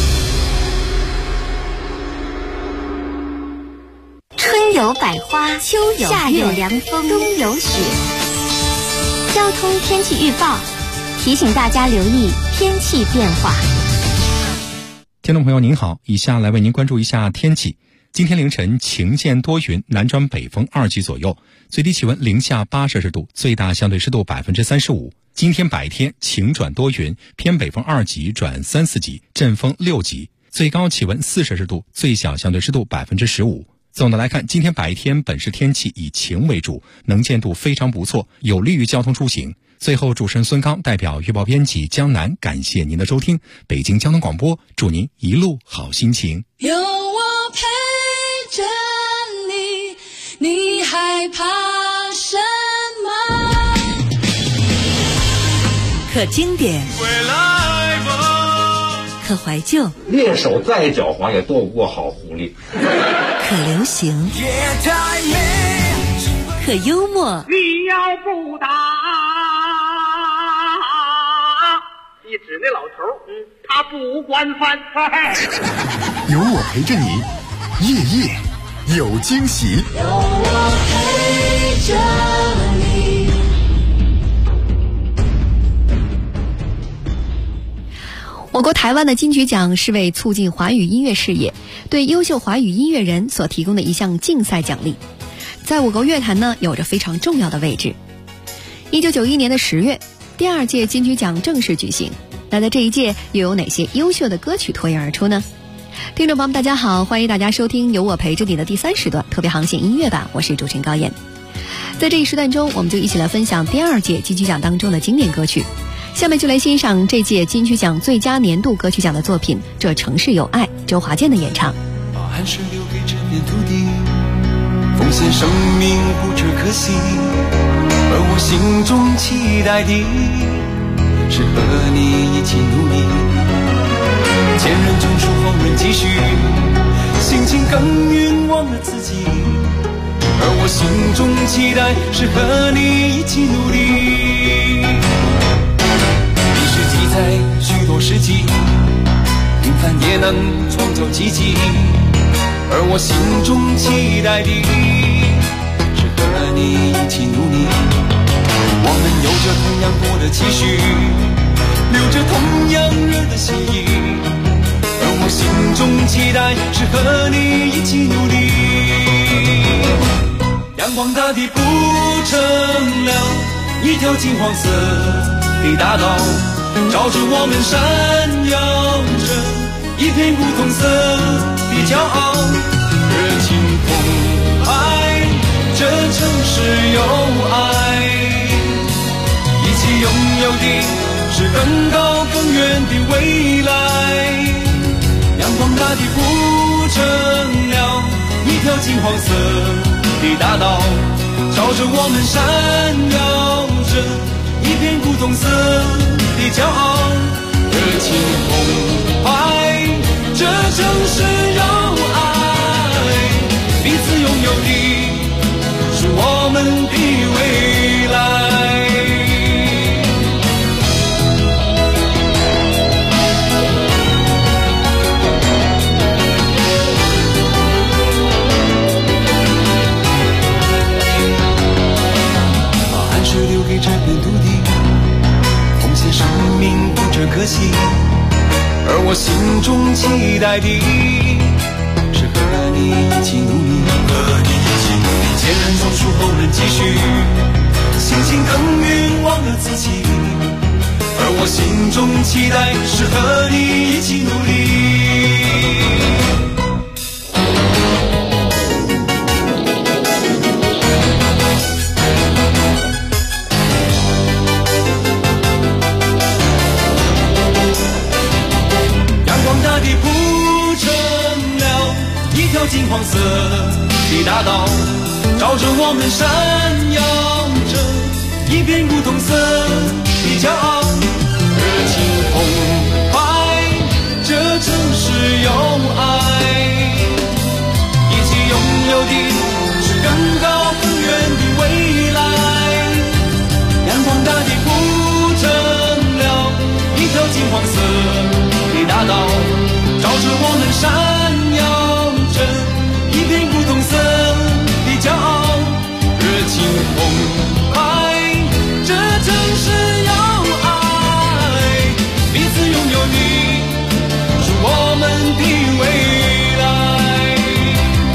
春有百花，秋有夏有凉风，冬有雪。交通天气预报提醒大家留意天气变化。 听众朋友您好，以下来为您关注一下天气。 今天凌晨晴间多云，南转北风2级左右，最低气温零下8摄氏度，最大相对湿度35%。今天白天晴转多云，偏北风2级转3、4级，阵风6级，最高气温4摄氏度，最小相对湿度15%。总的来看，今天白天本市天气以晴为主，能见度非常不错，有利于交通出行。最后，主持人孙刚代表预报编辑江南，感谢您的收听。北京交通广播，祝您一路好心情。 有我陪着你，你害怕什么？ 可经典，可怀旧， 猎手再狡猾也斗不过好狐狸。 可流行，可幽默。 你要不打，你指那老头，他不惯犯。 有我陪着你，夜夜有惊喜。 有我陪着你。 我国台湾的金曲奖是为促进华语音乐事业，对优秀华语音乐人所提供的一项竞赛奖励，在我国乐坛呢有着非常重要的位置。1991年的10月，第2届金曲奖正式举行。那在这一届又有哪些优秀的歌曲脱颖而出呢？听众朋友们大家好，欢迎大家收听由我陪着你的第3时段特别航线音乐版，我是主持人高燕。在这一时段中，我们就一起来分享第2届金曲奖当中的经典歌曲。下面就来欣赏这届金曲奖最佳年度歌曲奖的作品《这城市有爱》，周华健的演唱。 把汗水留给这片土地，奉献生命不这可惜，而我心中期待的是和你一起努力，前人种树后人继续，辛勤耕耘忘了自己，而我心中期待是和你一起努力。在许多世纪，平凡也能创造奇迹，而我心中期待的是和你一起努力。我们有着同样多的期许，流着同样热的血液，而我心中期待是和你一起努力。阳光大地铺成了一条金黄色的大道，照着我们闪耀着一片古铜色的骄傲，热情澎湃，这城市有爱，一起拥有的是更高更远的未来。阳光大地铺成了一条金黄色的大道，照着我们闪耀着一片古铜色的骄傲，热情澎湃，这城市有爱，彼此拥有的是我们的未来。把汗水留给这片土地，生命不这可惜，而我心中期待的是和你一起努力，前人种树后人继续，辛勤耕耘忘了自己，而我心中期待是和你一起努力。金黄色的大道，照着我们闪耀着一片古铜色的骄傲，热情澎湃，这城市有爱，一起拥有的是更高更远的未来。阳光大地铺成了一条金黄色的大道，照着我们闪耀一片古铜色的骄傲，热情澎湃，这城市有爱，彼此拥有的是我们的未来。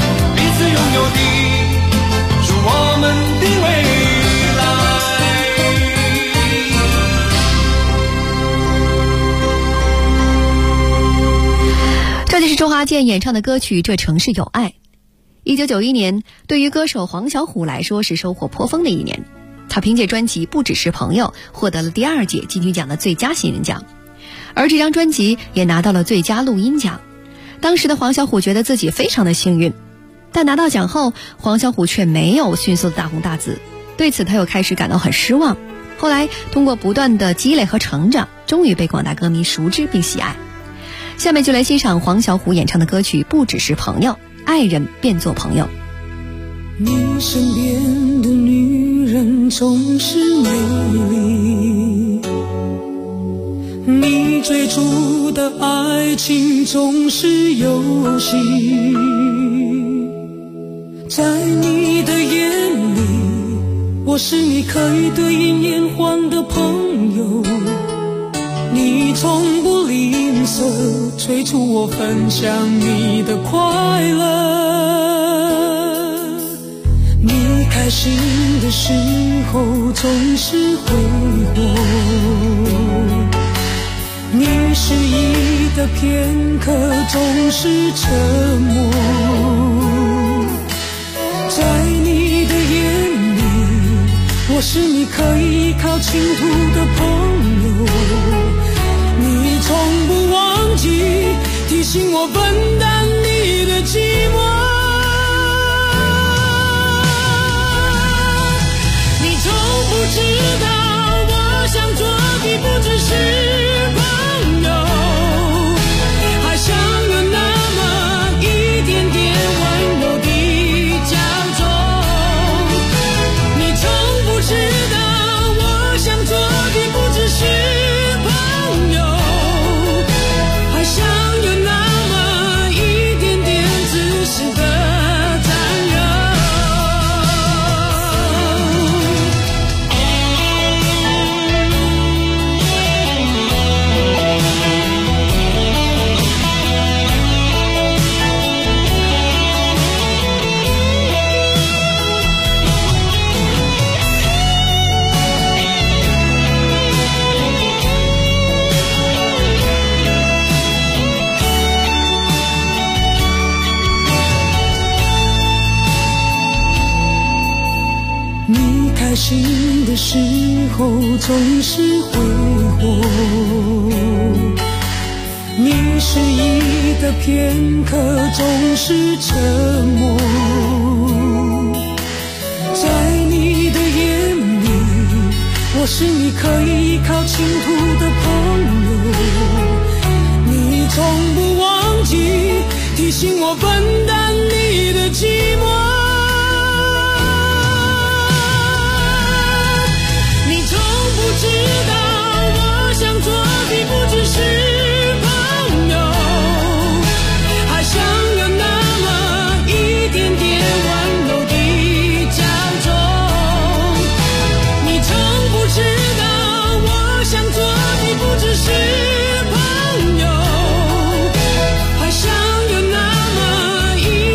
华健演唱的歌曲《这城市有爱》。1991年，对于歌手黄小琥来说是收获颇丰的一年。他凭借专辑《不只是朋友》获得了第2届金曲奖的最佳新人奖，而这张专辑也拿到了最佳录音奖。当时的黄小琥觉得自己非常的幸运，但拿到奖后，黄小琥却没有迅速的大红大紫，对此他又开始感到很失望。后来通过不断的积累和成长，终于被广大歌迷熟知并喜爱。下面就来欣赏黄小琥演唱的歌曲《不只是朋友》，爱人变作朋友。 你身边的女人总是美丽，你追逐的爱情总是游戏，在你的眼里，我是你可以对饮言欢的朋友，你从不吝啬催促我分享你的快乐。你开心的时候总是挥霍，你失意的片刻总是沉默，在你的眼里，我是你可以依靠倾吐的朋友，你从不忘记提醒我分担你的寂寞。不知道我想做的不只是朋友，还想有那么一点点温柔的骄纵。你从不知道我想做的不只是朋友，还想有那么一点点自私的占有。开心的时候总是挥霍，你失意的片刻总是沉默，在你的眼里，我是你可以依靠倾吐的朋友，你从不忘记提醒我分担你的寂寞。知道我想做的不只是朋友，还想有那么一点点温柔的骄纵。你从不知道我想做的不只是朋友，还想有那么一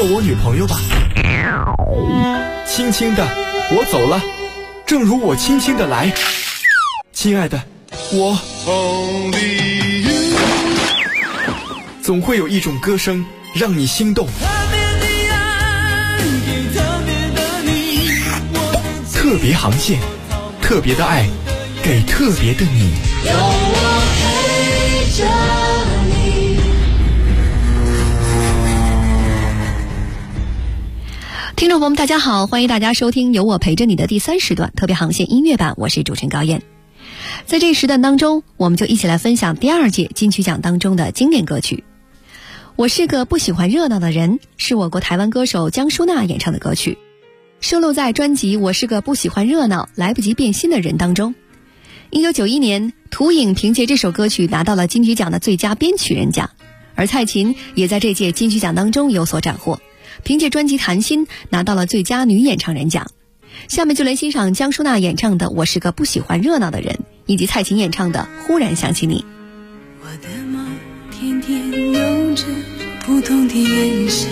我女朋友吧。轻轻的，我走了，正如我轻轻的来。亲爱的，我总会有一种歌声让你心动。特别航线，特别的爱，给特别的你。 有我陪着你。 听众朋友们大家好，欢迎大家收听有我陪着你的第3时段特别航线音乐版，我是主持人高燕。在这一时段当中，我们就一起来分享第2届金曲奖当中的经典歌曲。我是个不喜欢热闹的人，是我国台湾歌手江淑娜演唱的歌曲，收录在专辑《我是个不喜欢热闹来不及变心的人》当中。1991年，涂影凭借这首歌曲拿到了金曲奖的最佳编曲人奖，而蔡琴也在这届金曲奖当中有所斩获，凭借专辑《谈心》拿到了最佳女演唱人奖。下面就来欣赏江淑娜演唱的《我是个不喜欢热闹的人》，以及蔡琴演唱的《忽然想起你》。 我的猫天天有着不同的眼神，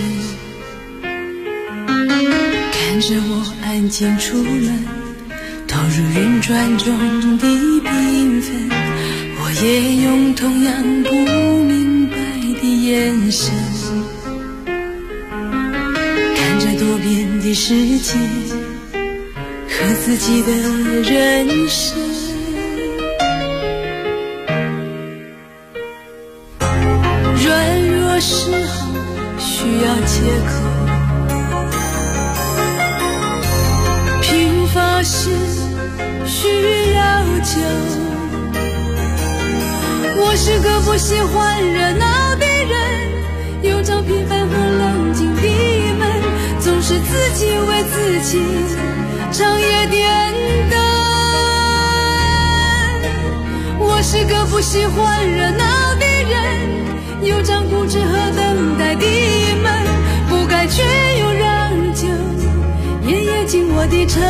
看着我安静出门，投入运转中的缤纷。我也用同样不明白的眼神，看着多变的世界和自己的人生。软弱时候需要借口，贫乏时需要救。我是个不喜欢热闹的人，有着平凡和冷静的门，总是自己为自己长夜点灯。我是个不喜欢热闹的人，有张固执和等待的门，不该却又让酒夜夜进我的城。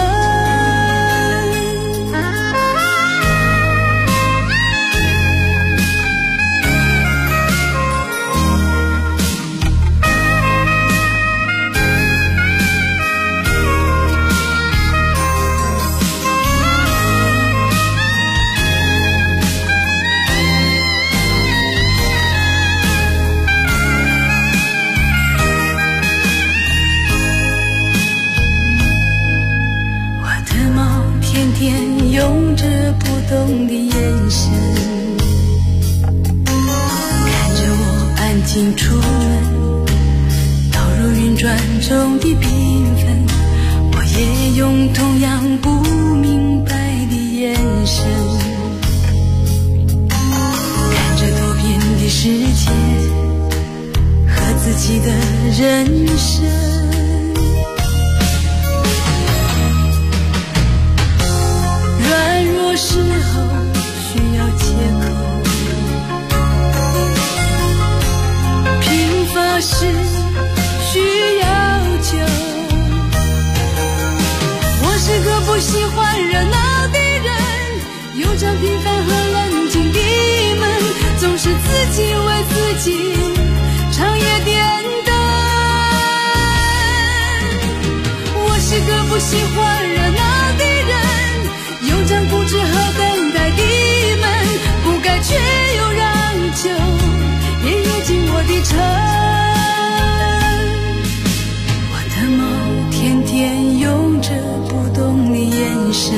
用着不懂的眼神，看着我安静出门，投入运转中的缤纷。我也用同样不明白的眼神，看着多变的世界和自己的人生。软弱时候需要借口，贫乏时需要救。我是个不喜欢热闹的人，有着平凡和冷静的门，总是自己为自己长夜点灯。我是个不喜欢热闹的人，有张固执和等待的门，不该却又让酒夜夜进我的城。我的猫天天用着不懂的眼神，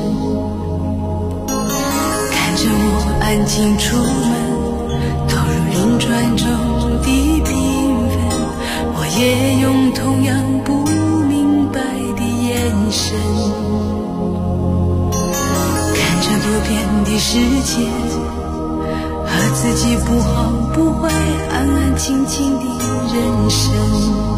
看着我安静出门，投入运转中的缤纷。我也用同样不明白的眼神，多变的世界和自己不好不坏安安静静的人生。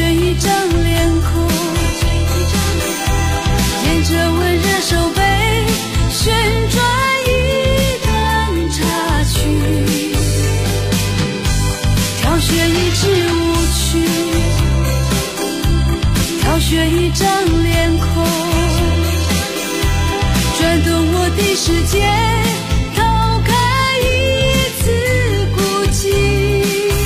选一张脸孔，沿着温热手背旋转一段插曲，挑选一支舞曲，挑选一张脸孔，转动我的世界，抛开一次孤寂，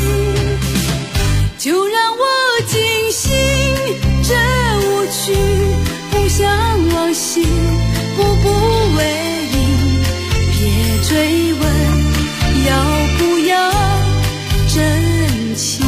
就让我尽兴这舞曲，不想往昔，步步为营，别追问要不要真情。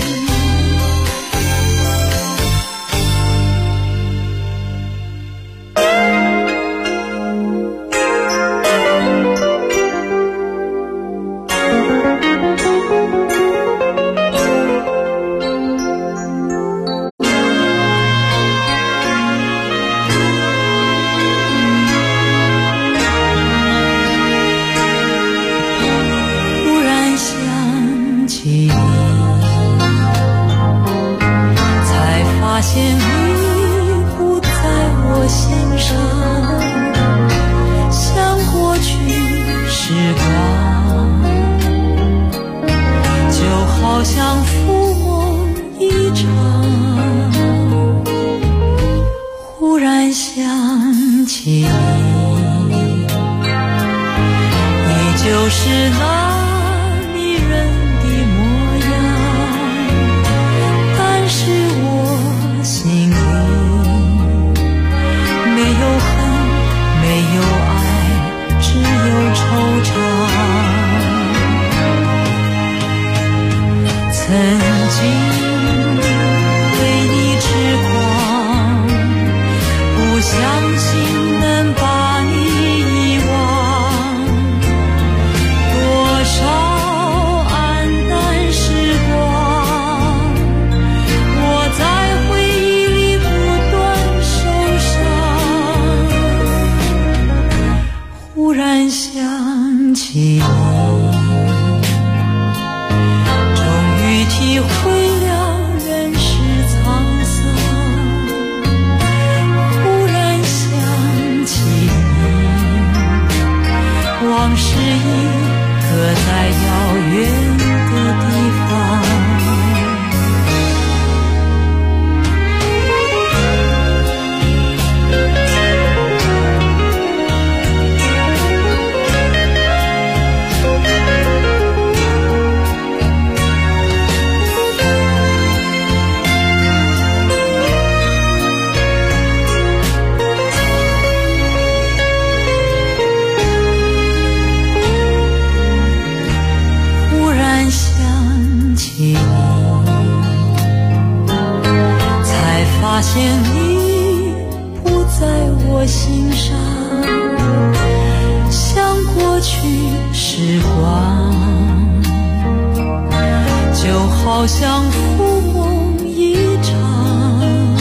好像浮梦一场，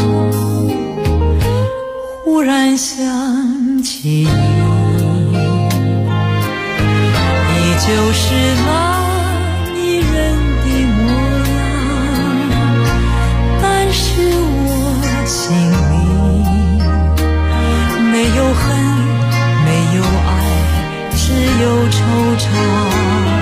忽然想起你，你就是那迷人的模样，但是我心里没有恨，没有爱，只有惆怅。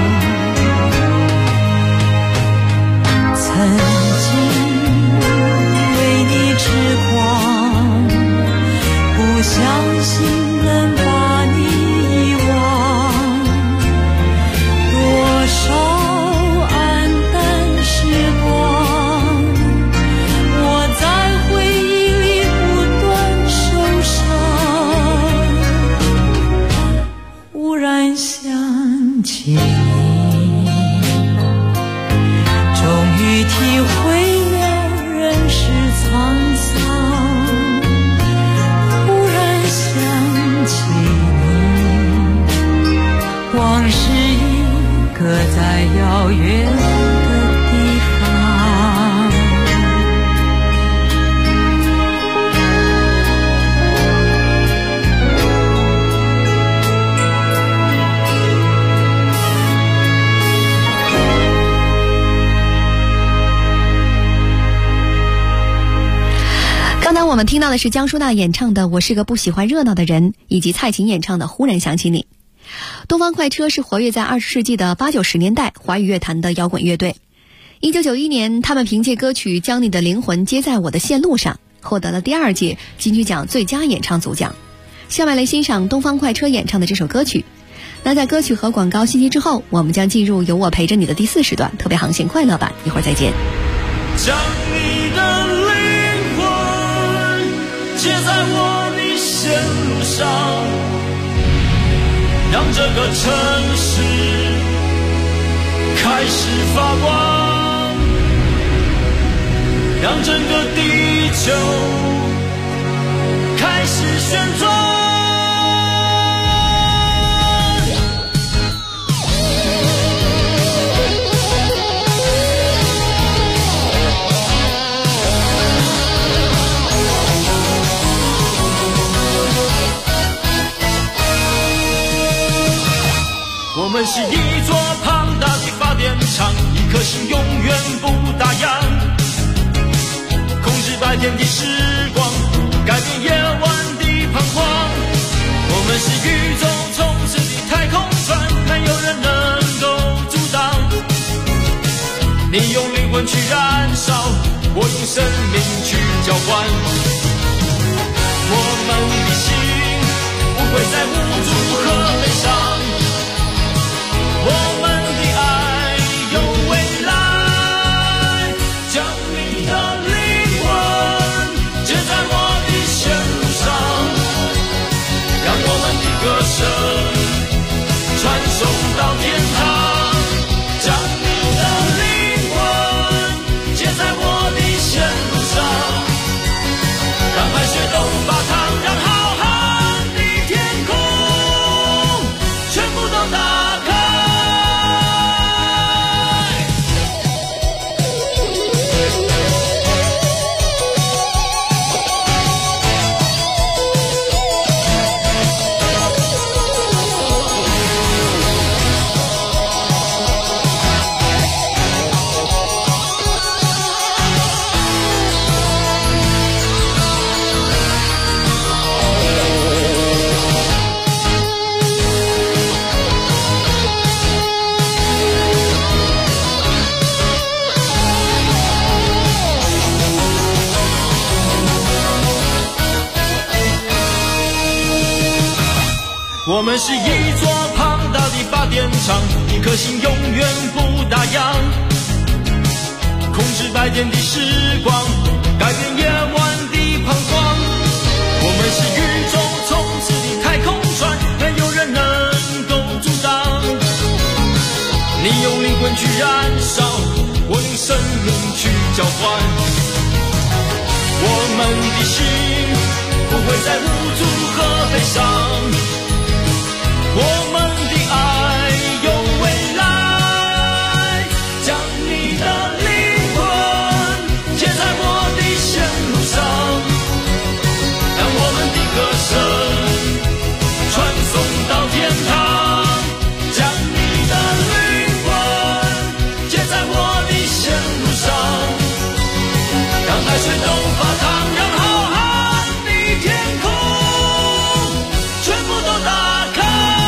曾经为你痴狂，不相信能刚才我们听到的是江淑娜演唱的《我是个不喜欢热闹的人》，以及蔡琴演唱的《忽然想起你》。东方快车是活跃在20世纪的80、90年代华语乐坛的摇滚乐队。1991年，他们凭借歌曲《将你的灵魂接在我的线路上》获得了第2届金曲奖最佳演唱组奖。下面来欣赏东方快车演唱的这首歌曲。那在歌曲和广告信息之后，我们将进入有我陪着你的第4时段特别航线快乐版，一会儿再见。 将你的灵魂接在我的线路上，让这个城市开始发光，让整个地球开始旋转。我们是一座庞大的发电厂，一颗心永远不打烊，控制白天的时光，改变夜晚的彷徨。我们是宇宙充斥的太空船，没有人能够阻挡。你用灵魂去燃烧，我用生命去交换。我们的心不会再无助和悲伤，我们的爱有未来，将你的灵魂接在我的线路上，让我们的歌声传送到天堂，将你的灵魂接在我的线路上，让海水都发烫，让浩瀚的天空全部都打开。我们是一座庞大的发电厂，一颗心永远不打烊，控制白天的时光，改变夜晚的彷徨。我们是宇宙充斥的太空船，没有人能够阻挡。你用灵魂去燃烧，我用生命去交换。我们的心不会再无助和悲伤，我们的爱有未来，将你的灵魂接在我的线路上，让我们的歌声传送到天堂，将你的灵魂接在我的线路上，让海水都发烫，让浩瀚的天空全部都打开。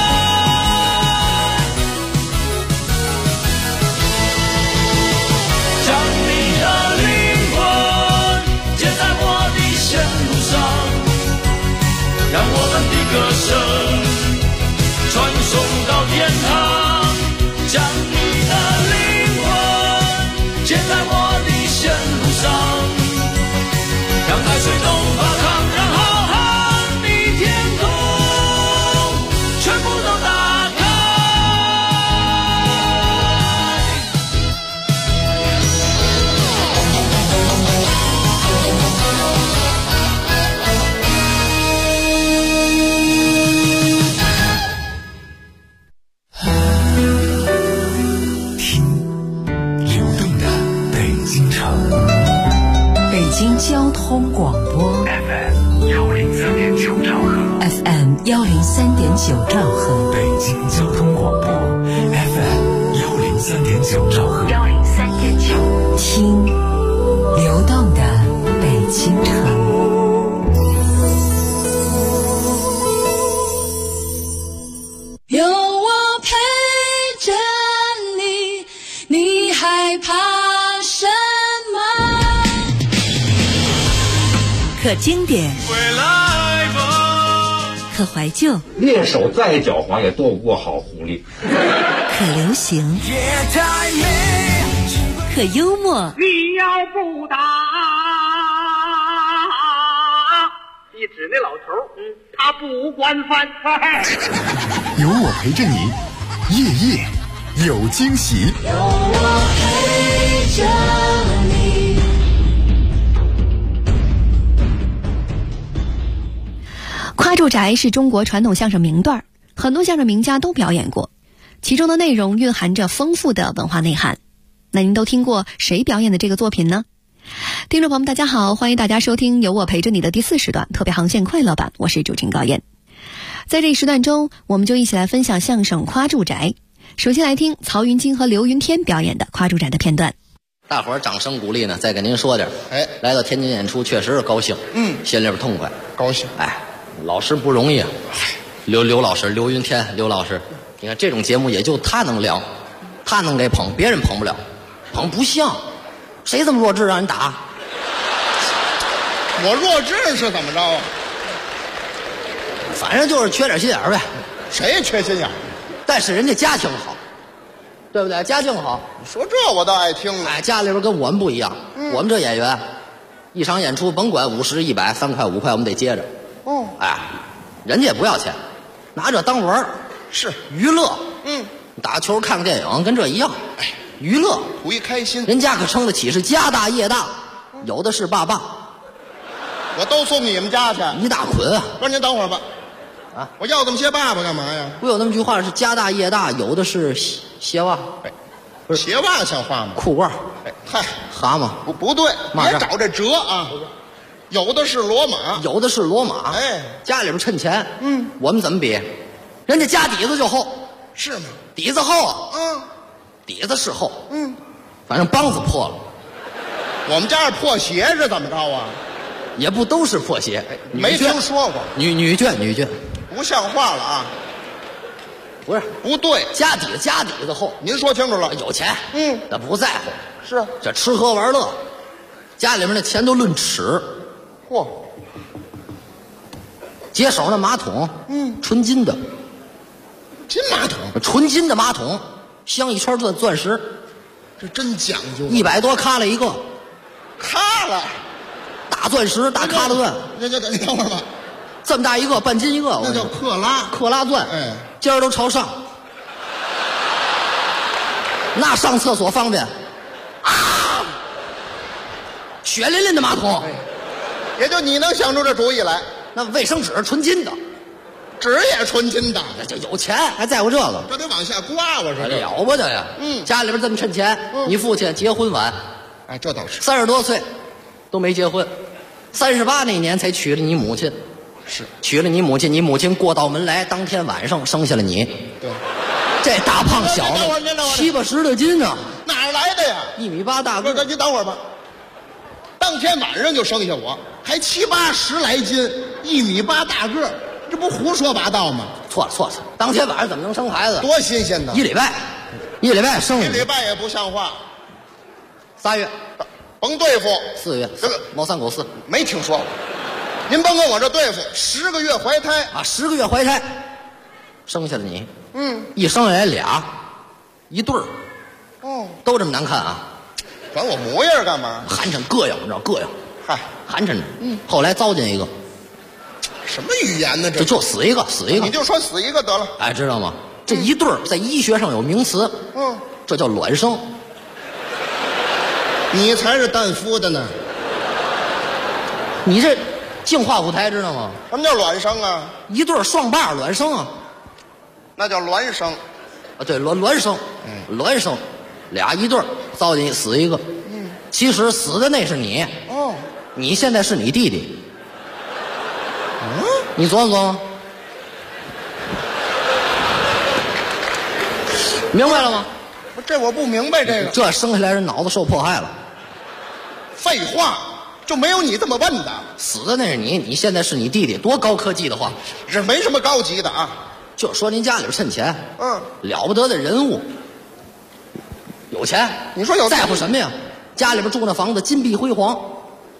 让我们的歌声传送到天堂，将你的灵魂接在我的线路上，让海水都发烫，让浩瀚的天空全部都打开。 交通广播 FM 103.9兆赫 FM 103.9兆赫， 北京交通广播 FM 103.9兆赫 103.9，听流动的北京城。 可经典， 回来吧。 可怀旧， 猎手再狡猾也躲不过好狐狸。 可流行，可幽默。 你要不打，你指那老头，他不惯犯。 有我陪着你，夜夜有惊喜。 有我陪着你。 夸住宅是中国传统相声名段，很多相声名家都表演过，其中的内容蕴含着丰富的文化内涵。那您都听过谁表演的这个作品呢？听众朋友们大家好，欢迎大家收听有我陪着你的第4时段特别航线快乐版，我是主持人高燕。在这一时段中，我们就一起来分享相声夸住宅。首先来听曹云金和刘云天表演的夸住宅的片段。 大伙儿掌声鼓励呢，再跟您说点。来到天津演出确实是高兴，心里边痛快， 高兴。 老师不容易啊，刘老师，刘云天，刘老师，你看这种节目也就他能聊，他能给捧，别人捧不了，捧不像，谁这么弱智让人打？ 我弱智是怎么着啊？ 反正就是缺点心眼呗。 谁缺心眼？ 但是人家家庭好，对不对？家境好， 说这我倒爱听了。 家里边跟我们不一样，我们这演员，一场演出甭管50、100、3块5块，我们得接着。人家也不要钱，拿这当玩儿， 是娱乐。打球看个电影跟这一样，娱乐图一开心。 人家可撑得起是家大业大，有的是爸爸。 我都送你们家去一大捆啊！ 不是您等会儿吧，我要这么些爸爸干嘛呀？ 不有那么句话是家大业大，有的是鞋袜。 不是鞋袜像话吗？ 裤褂。 嗨， 蛤蟆。 不对，别找这辙啊！有的是骡马， 有的是骡马。家里边趁钱。我们怎么比？人家家底子就厚。 是吗？ 底子厚啊。底子是厚。反正帮子破了。 我们家是破鞋是怎么着啊？ 也不都是破鞋， 没听说过。 女眷， 不像话了啊！ 不是， 不对， 家底子厚。 您说清楚了。 有钱，那不在乎。 是这吃喝玩乐，家里面的钱都论尺。 嚯！ 接手那马桶，纯金的。 金马桶， 纯金的马桶，镶一圈钻石， 这真讲究。 100多卡了一个， 卡了， 大钻石，大卡了钻。 你等会儿吧， 这么大一个，半斤一个， 那叫克拉， 克拉钻。尖儿都朝上，那上厕所方便。血淋淋的马桶， 也就你能想出这主意来。 那卫生纸纯金的。 纸也纯金的， 这有钱还在乎这个？ 这得往下刮，我说了不得呀！家里边这么趁钱，你父亲结婚晚， 这倒是 30多岁都没结婚，38那年才娶了你母亲， 是娶了你母亲，你母亲过道门来，当天晚上生下了你。 对， 这大胖小子70、80的斤啊， 哪儿来的呀 ？1米8大个。 你等会儿吧，当天晚上就生下我，还70、80来斤，1米8大个。这不胡说八道吗？ 错了，当天晚上怎么能生孩子？ 多新鲜的！ 一礼拜生 1礼拜也不像话。 3月， 甭对付。 4月，猫3狗4， 没听说过。您甭跟我这对付，10个月怀胎啊，10个月怀胎，生下了你。一生下来俩，一对儿。都这么难看啊？ 管我模样干嘛？ 寒碜膈应，你知道膈应？ 嗨， 寒碜着。后来糟践一个。 什么语言呢？ 就死一个， 你就说死一个得了。 知道吗？这一对儿在医学上有名词，这叫卵生。 你才是蛋孵的呢。 你这净化舞台知道吗？ 什么叫卵生啊？ 一对双把卵生啊， 那叫孪生啊，对，孪生，孪生，俩一对儿，糟践死一个。其实死的那是你，你现在是你弟弟。你琢磨琢磨，明白了吗？ 这我不明白这个。 这生下来人脑子受迫害了。 废话，就没有你这么笨的。 死的那是你，你现在是你弟弟，多高科技的话。 这没什么高级的啊， 就说您家里趁钱，了不得的人物，有钱。 你说有在乎什么呀？家里边住那房子金碧辉煌，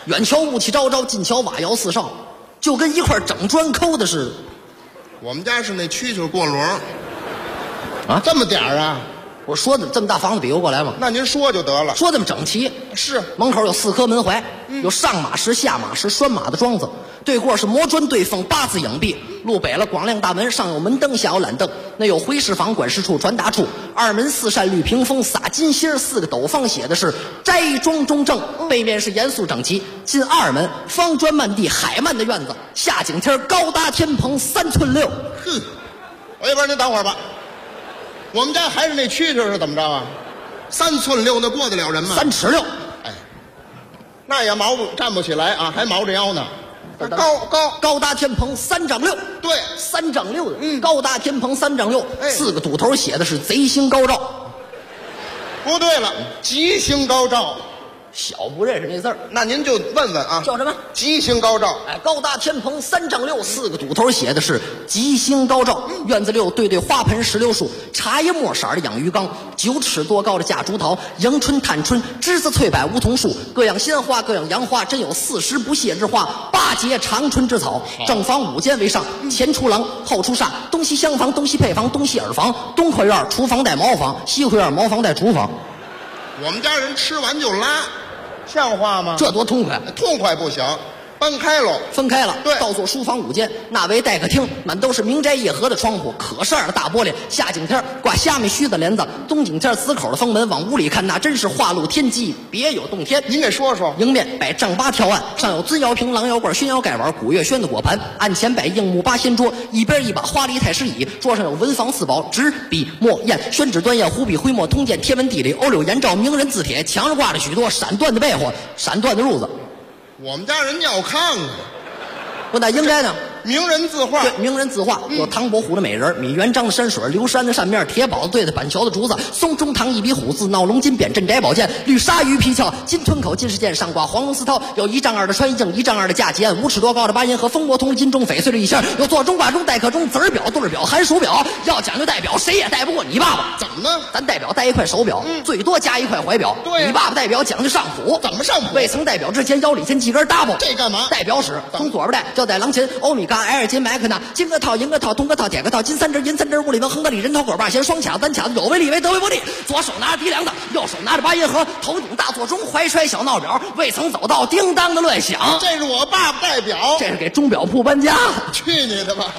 远瞧雾气昭昭，近瞧瓦窑四少，就跟一块整砖抠的似的。 我们家是那蛐蛐过笼啊， 这么点儿啊？ 我说的这么大房子比划过来吗？ 那您说就得了。 说这么整齐， 是门口有4颗门槐，有上马石、下马石、拴马的桩子，对过是磨砖对缝8字影壁，路北了广亮大门，上有门灯，下有懒凳，那有回事房、管事处、传达处，2门4扇绿屏风，撒金星，4个斗方写的是斋庄中正，背面是严肃整齐。进2门，方砖漫地，海漫的院子，下景天高搭天棚3寸6。 哼，我一边您等会儿吧。我们家还是那蛐蛐是怎么着啊？3寸6那过得了人吗 ？3尺6， 哎，那也站不起来啊，还毛着腰呢。 高搭天棚3丈6， 对 ，3丈6的，高搭天棚3丈6，4个堵头写的是贼星高照。 不对了，吉星高照。 小不认识那字儿， 那您就问问啊， 叫什么？ 吉星高照。 哎，高搭天棚3丈6，4个堵头写的是吉星高照。院子里有对花盆、石榴树，茶叶墨色的养鱼缸，9尺多高的夹竹桃，迎春、探春、栀子、翠柏、梧桐树，各样鲜花，各样洋花，真有40不谢之花，8节长春之草。正房5间为上，前出廊，后出煞，东西厢房，东西配房，东西耳房，东客院厨房带茅房，西客院茅房带厨房。 我们家人吃完就拉，像话吗？ 这多痛快！ 痛快不行，分开了。对， 倒座书房5间，那为待客厅，满都是明斋夜合的窗户，可扇的大玻璃，下景天挂虾米须的帘子，东景天紫口的封门，往屋里看那真是画露天机，别有洞天。 您给说说。 迎面摆丈8条案，上有尊窑瓶、狼窑罐、熏窑盖碗、古月轩的果盘，案前摆硬木8仙桌，一边一把花梨太师椅，桌上有文房4宝：纸、笔、墨、砚、宣纸、端砚、湖笔、徽墨、通鉴、天文地理、欧柳颜照、名人字帖，墙上挂着许多闪缎的被窝、闪缎的褥子。 我们家人尿炕啊。 我那应该呢？ 名人字画， 对，名人字画有唐伯虎的美人，米元璋的山水，刘山的扇面，铁宝对的板桥的竹子，宋中堂一笔虎字，闹龙金匾，镇宅宝剑，绿鲨鱼皮鞘，金吞口金饰剑，上挂黄龙丝绦，有1丈2的穿衣镜，1丈2的架旗案，5尺多高的8银盒，风波铜金钟，翡翠的一线，有做中挂钟，待客钟，子儿表、对儿表、寒暑表，要讲究代表，谁也带不过你爸爸。 怎么呢？ 咱代表带一块手表，最多加一块怀表。 对， 你爸爸代表讲究上谱， 怎么上谱？ 未曾代表之前腰里先系根搭包， 这干嘛？ 代表使从左边带，就带狼琴、欧米伽、埃尔金、麦克纳、金个套、银个套、铜个套、铁个套、金3针、银3针、物里文、横个里、人头狗把弦、双卡、单卡的，有为利为，得为不利。左手拿着提梁子，右手拿着8银盒，头顶大座钟，怀揣小闹表，未曾走到叮当的乱响。 这是我爸爸代表， 这是给钟表铺搬家。 去你的吧！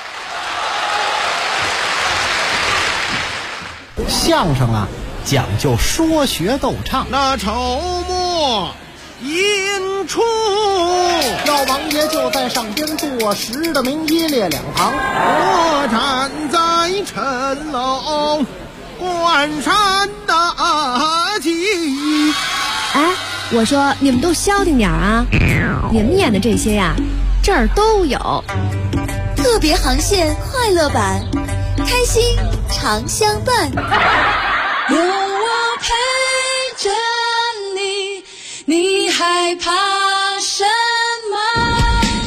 相声啊，讲究说学逗唱。 那筹末引出， 老王爷就在上边坐实的明一列两旁， 我站在城楼观山大计。 哎，我说你们都消停点啊！你们演的这些呀，这儿都有。 特别航线快乐版，开心常相伴。 有我陪着你，你害怕什么？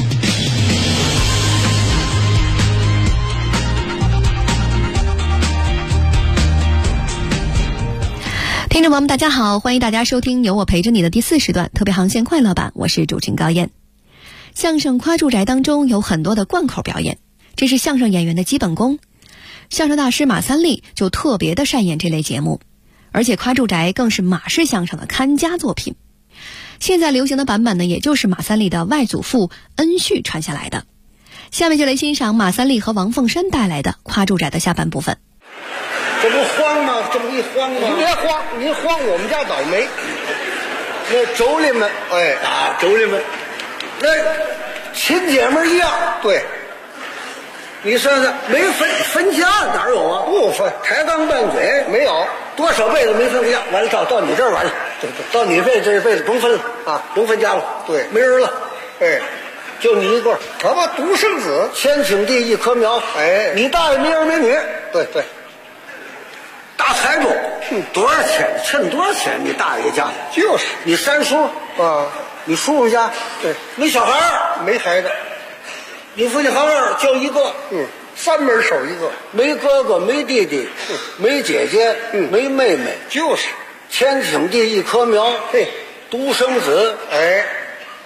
听众朋友们大家好，欢迎大家收听有我陪着你的第4时段特别航线快乐版，我是主持人高燕。相声夸住宅当中有很多的贯口表演，这是相声演员的基本功。相声大师马三立就特别的善演这类节目，而且夸住宅更是马氏相声的看家作品。现在流行的版本呢，也就是马三立的外祖父恩旭传下来的。下面就来欣赏马三立和王凤山带来的夸住宅的下半部分。 这不慌吗？这不一慌吗？您别慌，您慌我们家倒霉。那妯娌们，妯娌们，那亲姐们一样。对，你算算，没分家哪有啊？不分，抬杠拌嘴没有，多少辈子没分家，完了到你这儿完了，到你这辈子甭分了啊，甭分家了。对，没人了。哎，就你一个，可不，独生子，千顷地一棵苗。哎，你大爷没儿没女。对对。大财主，多少钱？趁多少钱？你大爷家就是你三叔啊，你叔叔家对，没小孩儿，没孩子，你父亲好好就一个，三门手一个，没哥哥，没弟弟，没姐姐，没妹妹，就是千顷地一棵苗，嘿，独生子，哎，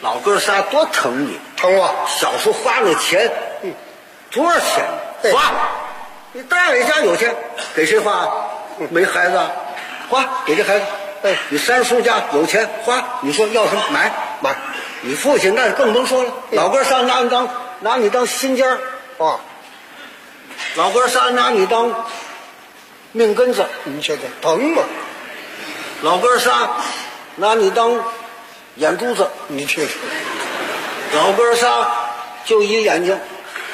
老哥仨多疼你，疼我。小时候花那钱，多少钱？花。你大爷家有钱，给谁花？没孩子，花给这孩子。你三叔家有钱，花。你说要什么买。你父亲那更甭说了，老哥仨拿你当心尖儿啊。老哥仨拿你当命根子，你觉得疼吗？老哥仨拿你当眼珠子，你听听。老哥仨就一眼睛，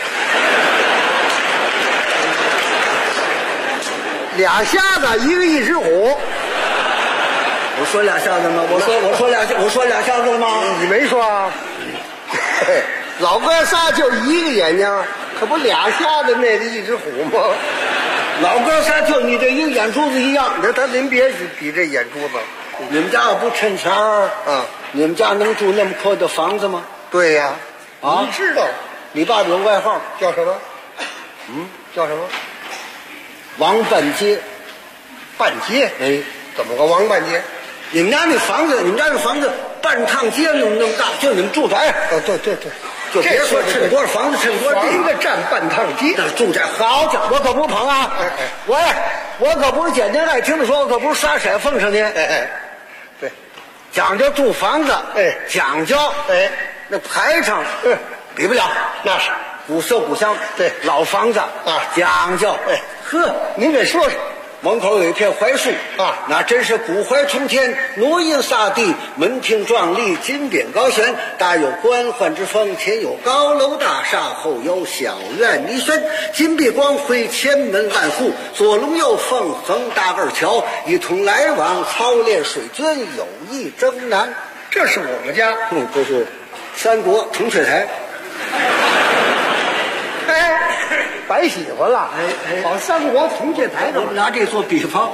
俩瞎子，一个一只虎。我说俩瞎子吗？我说俩瞎子了吗？你没说啊。老哥仨就一个眼睛，可不俩瞎子那个一只虎吗？老哥仨就你这一个眼珠子一样，您别比这眼珠子。你们家不趁钱儿啊？你们家能住那么破的房子吗？对呀。你知道，你爸有外号叫什么？叫什么？王半街。半街？怎么个王半街？你们家那房子半趟街那么大，就你们住宅。对，就别说趁多少房子趁多少地，房子占半趟街。那住宅好家伙，我可不捧啊！我可不是简单爱听的说，我可不是撒色奉上去。对，讲究住房子，讲究，那排场，比不了，那是古色古香。对，老房子啊，讲究。您给说说。门口有一片槐树啊，那真是古槐冲天，挪阴洒地，门庭壮丽，金匾高悬，大有官宦之风。前有高楼大厦，后有小院泥轩，金碧光辉，千门万户，左龙右凤，横大二桥，一同来往，操练水军，有意征南。这是我们家，这是三国铜雀台。白喜欢了，跑三国铜雀台上。我拿这做比方，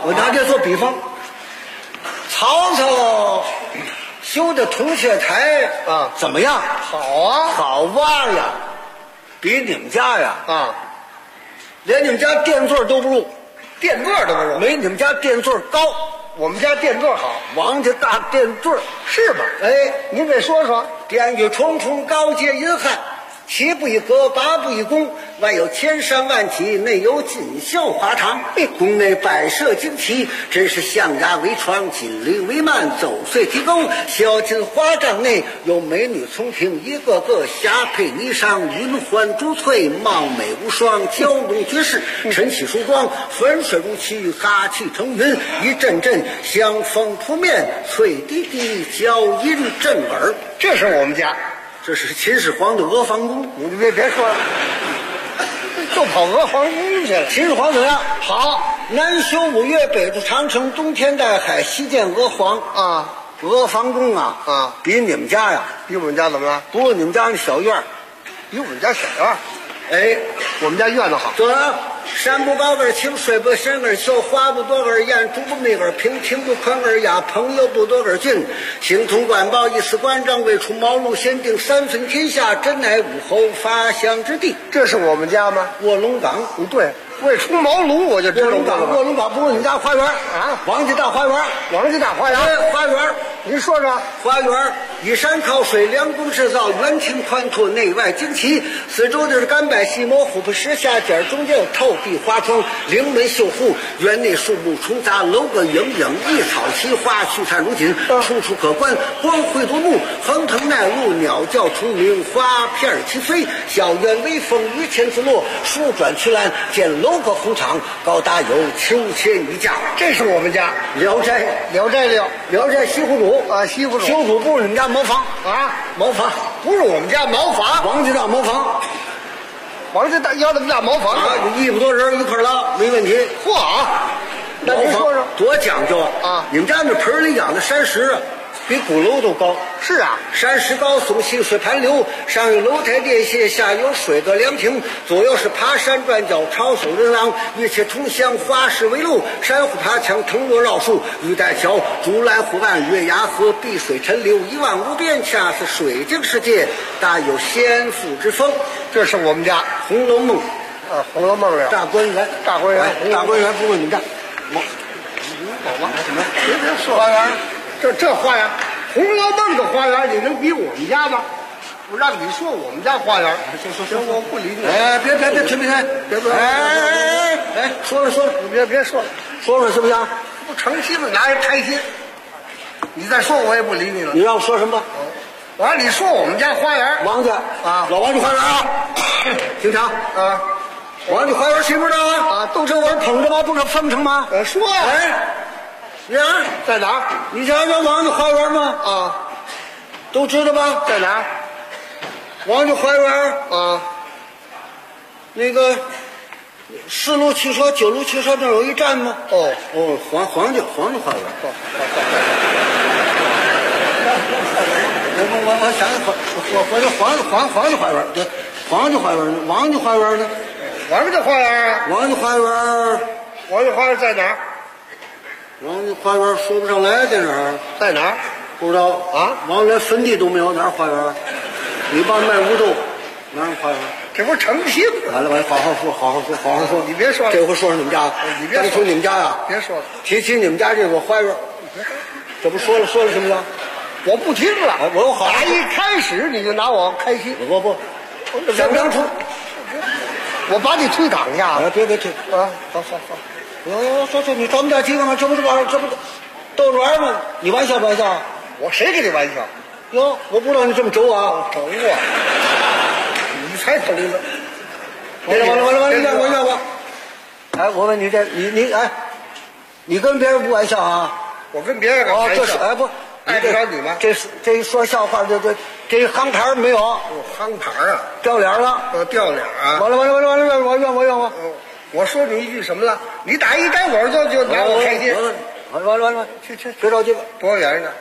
曹操修的铜雀台啊，怎么样？好啊，好挖呀，比你们家呀连你们家垫座都不如，没你们家垫座高。我们家垫座好，王家大垫座是吧？您给说说，殿宇重重，高阶阴汉。七步一阁，八步一宫，外有千山万体，内有锦绣华堂。宫内摆设旌旗，真是象牙为床，锦鳞为幔，走碎提钩。小金花帐内有美女从庭，一个个霞帔霓裳，云环珠翠，貌美无双，娇浓绝世，晨起梳妆，粉水如漆，哈气成云，一阵阵香风扑面，翠滴滴，娇音震耳。这是我们家。这是秦始皇的阿房宫，你别说了，就跑阿房宫去了。秦始皇怎么样？好，南修五岳，北筑长城，东天带海，西建阿房啊。阿房宫啊，比你们家呀，比我们家怎么了？不过你们家那小院比我们家小院我们家院子好。对了，山不高而青，水不深而秀，花不多而艳，竹不密而平，庭不宽而雅，朋友不多而俊。形同官报，以此关张，未出茅庐，先定三分天下，真乃武侯发祥之地。这是我们家吗？卧龙岗。对，未出茅庐我就知道卧龙岗不是你们家花园啊？王家大花园，花园。您说说，花园依山靠水，梁宫制造，园庭宽阔，内外旌旗，四周就是干柏细磨，虎扑石下尖，中间有透壁花窗，临门绣户，园内树木重杂，楼阁影影，一草齐花，去灿如锦，处处可观，光辉夺目，横藤耐路，鸟叫虫鸣，花片齐飞，小园微风，榆钱自落，树转曲栏，见楼阁红场，高达有9千余家。这是我们家聊斋西湖主啊，西湖主不是你们家茅房啊？茅房不是我们家茅房，王家大茅房。王家大要这么大茅房啊，100多人一块拉没问题。嚯，那您说说多讲究啊！你们家那盆里养的山石啊，比鼓楼都高。是啊，山石高耸，溪水盘流，上有楼台殿榭，下有水阁凉亭，左右是爬山转角，抄手人廊，一切同乡，花市为路，珊瑚爬墙，藤萝绕树，玉带桥，竹篮湖岸，月牙河，碧水沉流，一望无边，恰似水晶世界，大有仙妇之风。这是我们家《红楼梦》啊，《红楼梦》了。大观园不是你们家。什么？别说花园，这花园， 红楼梦的花园，你能比我们家吗？我让你说我们家花园，行，我不理你。哎，别停，别，哎，说了，你别说了，说行不行？不诚心了，哪有开心？你再说我也不理你了。你让我说什么？我让你说我们家花园，王家啊，老王家花园啊，经常啊，王家花园谁不知道啊？啊，都这我捧着吗？不是奉承吗？说啊，哎，呀，在哪儿？你家叫王家花园吗？啊，都知道吗？在哪儿？王家花园啊，那个4路汽车、9路汽车那有一站吗？黄家花园。我想我这黄家花园，对，王家花园呢？王家花园呢？王家花园啊？王家花园在哪儿？王家花园说不上来，在哪儿？在哪儿？不知道啊？王连坟地都没有，哪儿花园？你帮卖乌豆，哪儿花园？这不是诚信吗？完了，好好说，你别说了。这回说你们家，你别说你们家呀，别说了。提起你们家这个花园，这不说了行不行？我不听了，我好。打一开始你就拿我开心，不，想不想出？我把你推倒下。别推啊！好。说，你找我们家几个吗？这不逗着玩吗？你玩笑？我谁跟你玩笑？哟，我不知道你这么轴啊！轴啊！你才轴呢！完了！哎，我问你你哎，你跟别人不玩笑啊？我跟别人玩笑。这是哎不。碍得着你吗？这说笑话这夯牌没有？夯牌啊，掉脸了。掉脸啊！完了！我冤。我说你一句什么了？你打一开火就拿我开心。完，去，别着急吧。多远呢？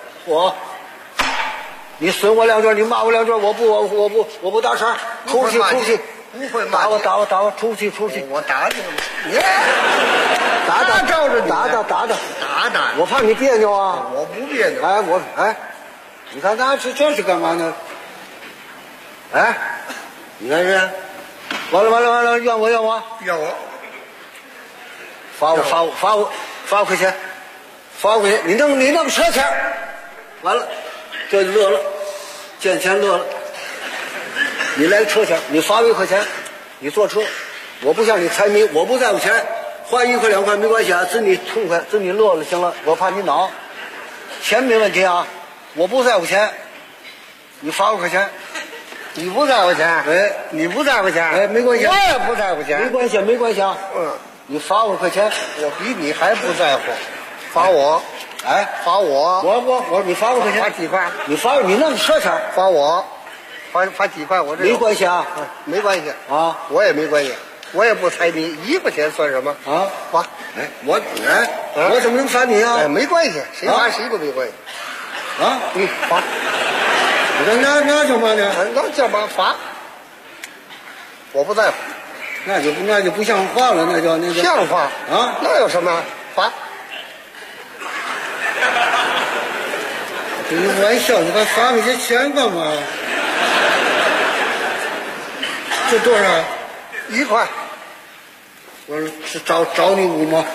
你损我2句，你骂我2句，我不打声，出去。不会骂我，打我，出去。我打你了吗？你打照着你打，我怕你别扭啊！我不别扭。你看他这是干嘛呢？哎，你看这，完了，怨我，罚我块钱，你弄车钱，完了，这就乐了，见钱乐了。你来车钱，你罚我1块钱，你坐车，我不像你财迷，我不在乎钱，花1块2块没关系啊，自你痛快，自你乐了行了，我怕你恼，钱没问题啊，我不在乎钱，你罚我块钱，你不在乎钱，哎，你不在乎钱，哎，没关系，我也不在乎钱，没关系啊，你罚我块钱，我比你还不在乎，罚我，哎，罚我，你罚我块钱，罚几块？你弄车钱，罚我。罚几块？我这没关系啊，没关系啊，我也没关系，我也不猜你1块钱算什么啊？罚！哎，我怎么能罚你啊？哎，没关系，谁罚谁都没关系啊！你罚，那叫嘛呢？那叫嘛罚？我不在乎，那就不像话了，那叫像话啊？那有什么罚？这一玩笑，你还罚那些钱干嘛？这多少？1块。我是找你5毛。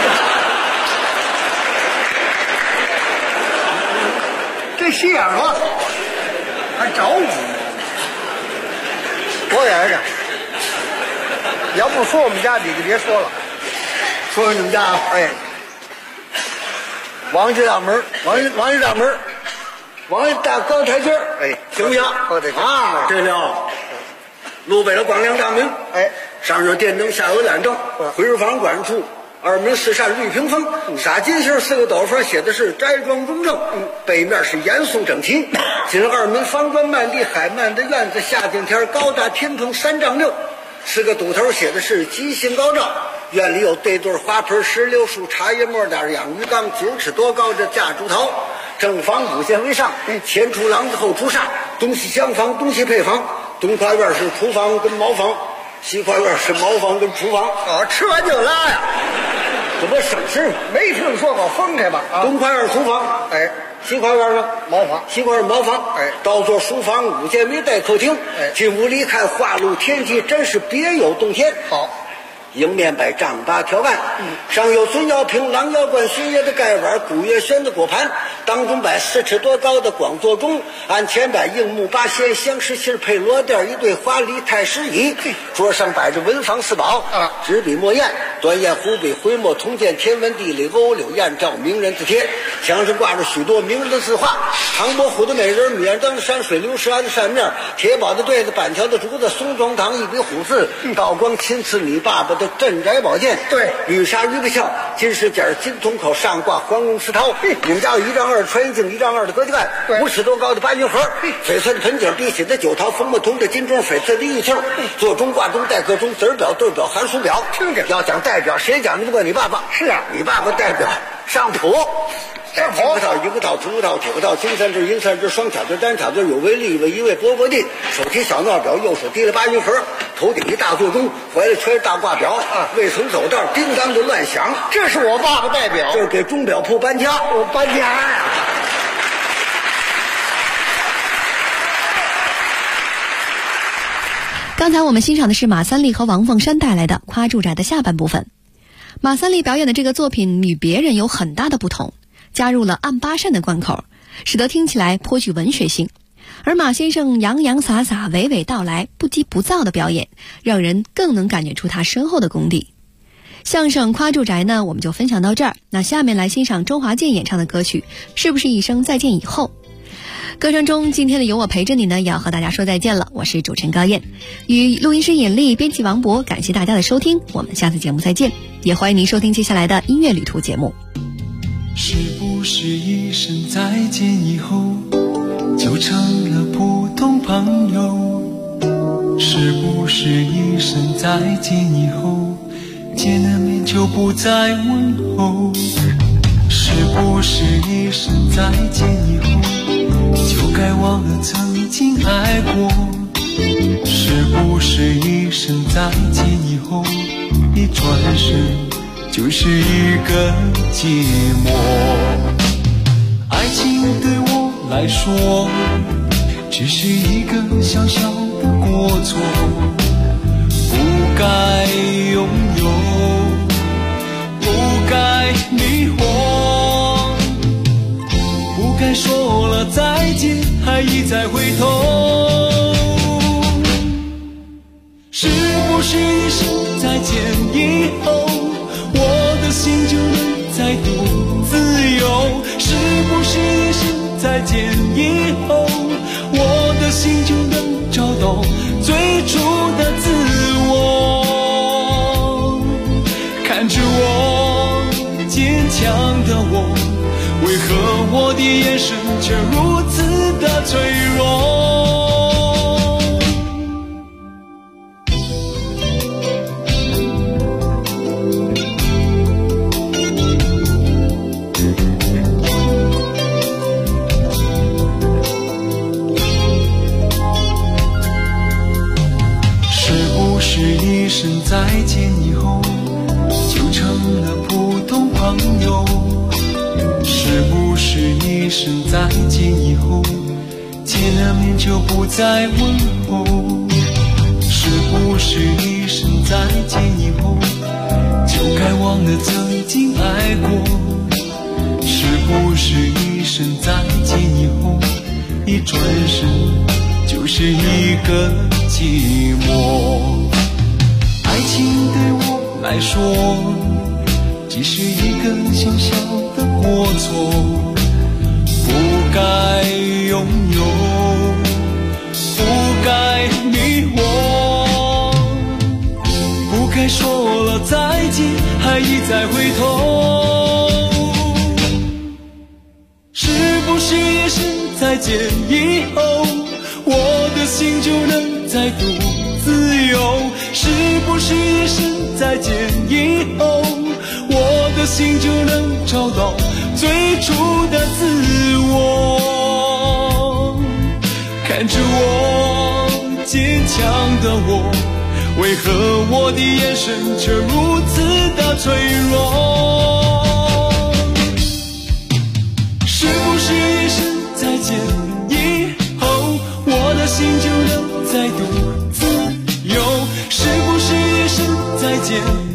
这心眼多好，还找5毛，多远点。要不说我们家，你就别说了。说你们家，哎，王家大门，王家大高台阶，哎，行不行？啊，对了。路北了光亮大明，哎，上有电灯，下有懒灯，回日房管处，2门4扇绿屏风，洒金星4个斗方，写的是斋庄中正，背面是严肃整齐。今2门房砖漫地海漫的院子，夏景天高大天棚3丈6，4个堵头写的是吉星高照。院里有对对花盆、石榴树、茶叶末点、养鱼缸，9尺多高的架竹桃。正房5间为上，前出廊子后出煞，东西厢房，东西配房。东跨院是厨房跟茅房，西跨院是茅房跟厨房。吃完就拉呀，这不省事吗？没听说过分开吧？东跨院厨房，哎，西跨院呢？茅房。西跨院茅房，哎，倒座书房5间没带客厅，哎，进屋里看花露天气，真是别有洞天。好， 迎面摆丈八条案，上有孙耀平、郎耀冠、薛爷的盖碗，古月轩的果盘，当中摆4尺多高的广座钟，案前摆硬木八仙、香石杏配罗垫，一对花梨太师椅，桌上摆着文房四宝，纸笔墨砚、端砚湖笔、徽墨铜鉴、天文地理、欧柳燕赵名人字帖，墙上挂着许多名人的字画，唐伯虎的美人、米尔登山水、刘石安的扇面、铁宝的对子、板桥的竹子、松庄堂一笔虎字，道光亲赐你爸爸的镇宅宝剑，对，玉砂鱼不鞘、金饰件、金铜口，上挂黄绒丝绦。你们家有1丈2穿衣镜、1丈2的格子盖，5尺多高的八云盒，翡翠的盆景、碧玺的酒桃、枫木铜的金钟、翡翠的玉磬，座钟、挂钟、待客钟、子儿表、对表、寒暑表。要讲代表，谁讲的不过你爸爸？是啊，你爸爸代表上谱。金葡萄、银葡萄、铜葡萄、铁葡萄、金三只、银三只、双巧字、单巧字，有为立位一位波波地，手提小闹表，右手提了八云盒，头顶一大座钟，怀里揣着大挂表，未曾走道，叮当就乱响。这是我爸爸代表，就是给钟表铺搬家，我搬家呀。 刚才我们欣赏的是马三立和王凤山带来的《夸住宅》的下半部分。马三立表演的这个作品与别人有很大的不同，加入了按八扇的贯口，使得听起来颇具文学性。而马先生洋洋洒洒、娓娓道来、不急不躁的表演，让人更能感觉出他深厚的功底。相声《夸住宅》呢，我们就分享到这儿。那下面来欣赏周华健演唱的歌曲《是不是一生再见以后》。歌声中，今天的有我陪着你呢，也要和大家说再见了。我是主持人高燕，与录音师尹丽、编辑王博，感谢大家的收听，我们下次节目再见。也欢迎您收听接下来的音乐旅途节目。 是不是一声再见以后就成了普通朋友？是不是一声再见以后见了面就不再问候？是不是一声再见以后就该忘了曾经爱过？是不是一声再见以后一转身就是一个寂寞？爱情对我来说只是一个小小的过错，不该拥有，不该迷惑，不该说了再见还一再回头。是不是一声再见以后我的心就能再度自由？是不是一声再见以后我的心就能找到最初的自我？看着我坚强的我，为何我的眼神却如此的脆弱？再见以后就成了普通朋友？是不是一声再见以后见了面就不再问候？是不是一声再见以后就该忘了曾经爱过？是不是一声再见以后一转身就是一个寂寞？爱情对我来说只是一个小小的过错，不该拥有，不该迷惑，不该说了再见还一再回头。是不是一声再见以后我的心就能再度自由？是不是一声再见以后我的心就能找到最初的自我？看着我坚强的我，为何我的眼神却如此的脆弱？是不是一声再见以后我的心就能再度自由？是不是一声再见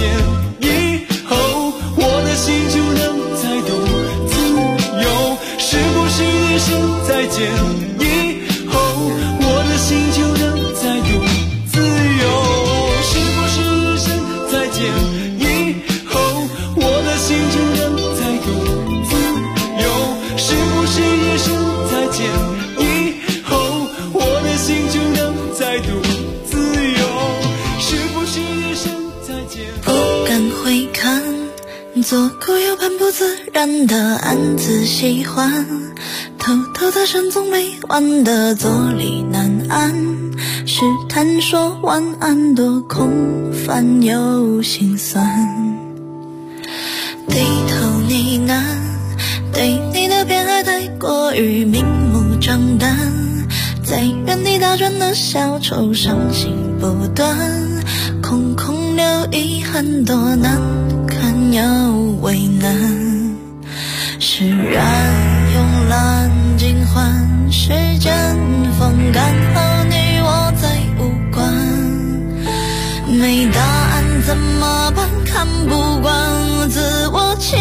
见，以后我的心就能再度自由。是不是一声再见，以后我的心就能再度自由？是不是一声再见，以后我的心就能再度自由？是不是一声再见，以后我的心就能再度自由？是不是一声再见？ 不敢回看，左顾右盼，不自然的暗自喜欢，偷偷的神总没完的坐立难安，试探说晚安多空泛又心酸，低头呢喃，对你的偏爱太过于明目张胆，在原地打转的小丑伤心不断，空空留遗憾多难堪又为难，释然慵懒尽欢，时间风干后你我再无关，没答案怎么办？看不惯自我欺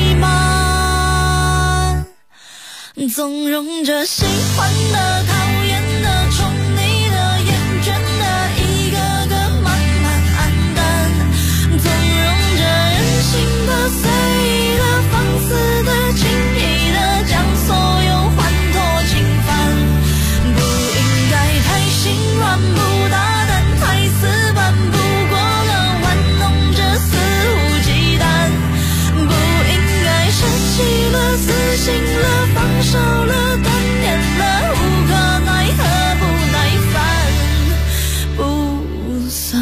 瞒，纵容着喜欢的、讨厌的、宠你的、厌倦的，一个个慢慢黯淡，纵容着任性的、随意的、放肆的、轻易的，将所有欢脱侵犯，不应该太心软，不大胆，太死板，不过了玩弄着肆无忌惮，不应该舍弃了、死心了、放手了、断念了，无可奈何，不耐烦，不算。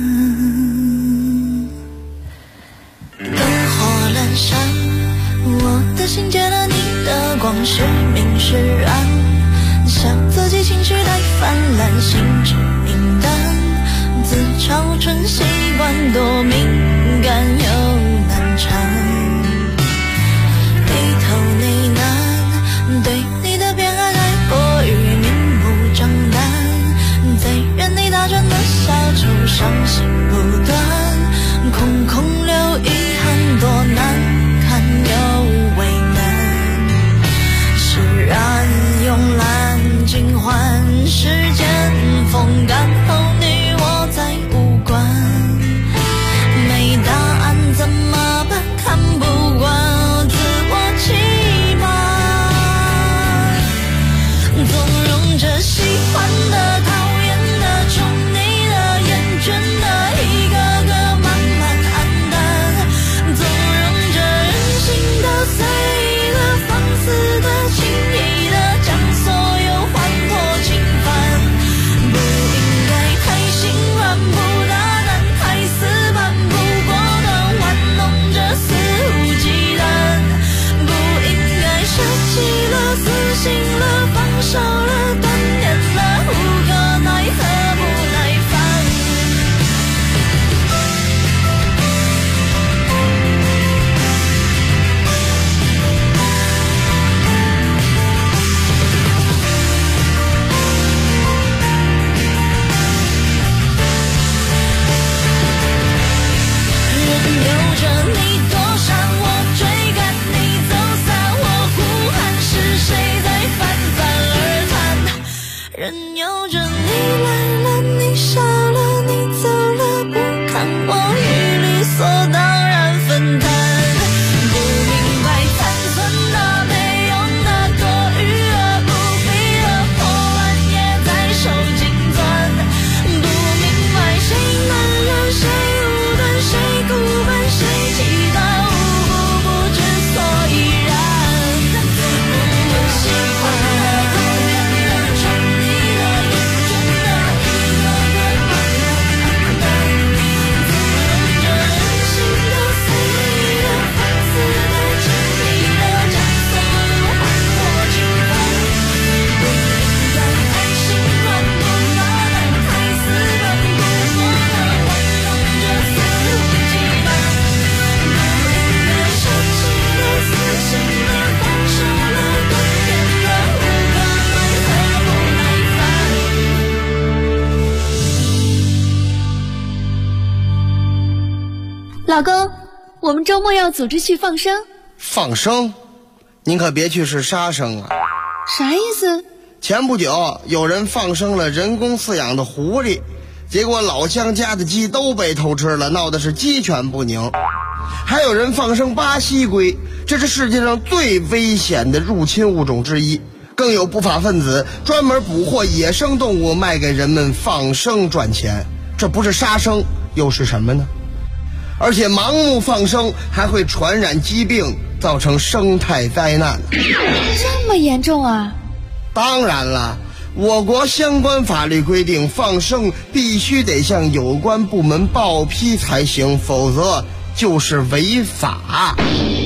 灯火阑珊，我的心借了你的光，是明是暗，笑自己情绪太泛滥，心知明淡，自嘲成习惯，多敏感又难缠，低头呢喃，对你的偏爱太过于明目张胆，在原地打转的小丑伤心不断，空空留遗憾多难堪又为难，释然慵懒尽欢，时间风干后你我再无关，没答案老公，我们周末要组织去放生。 放生？您可别去是杀生啊！ 啥意思？ 前不久有人放生了人工饲养的狐狸，结果老乡家的鸡都被偷吃了，闹得是鸡犬不宁。还有人放生巴西龟，这是世界上最危险的入侵物种之一。更有不法分子专门捕获野生动物卖给人们放生赚钱，这不是杀生又是什么呢？而且盲目放生还会传染疾病，造成生态灾难。 这么严重啊？ 当然了，我国相关法律规定，放生必须得向有关部门报批才行，否则就是违法。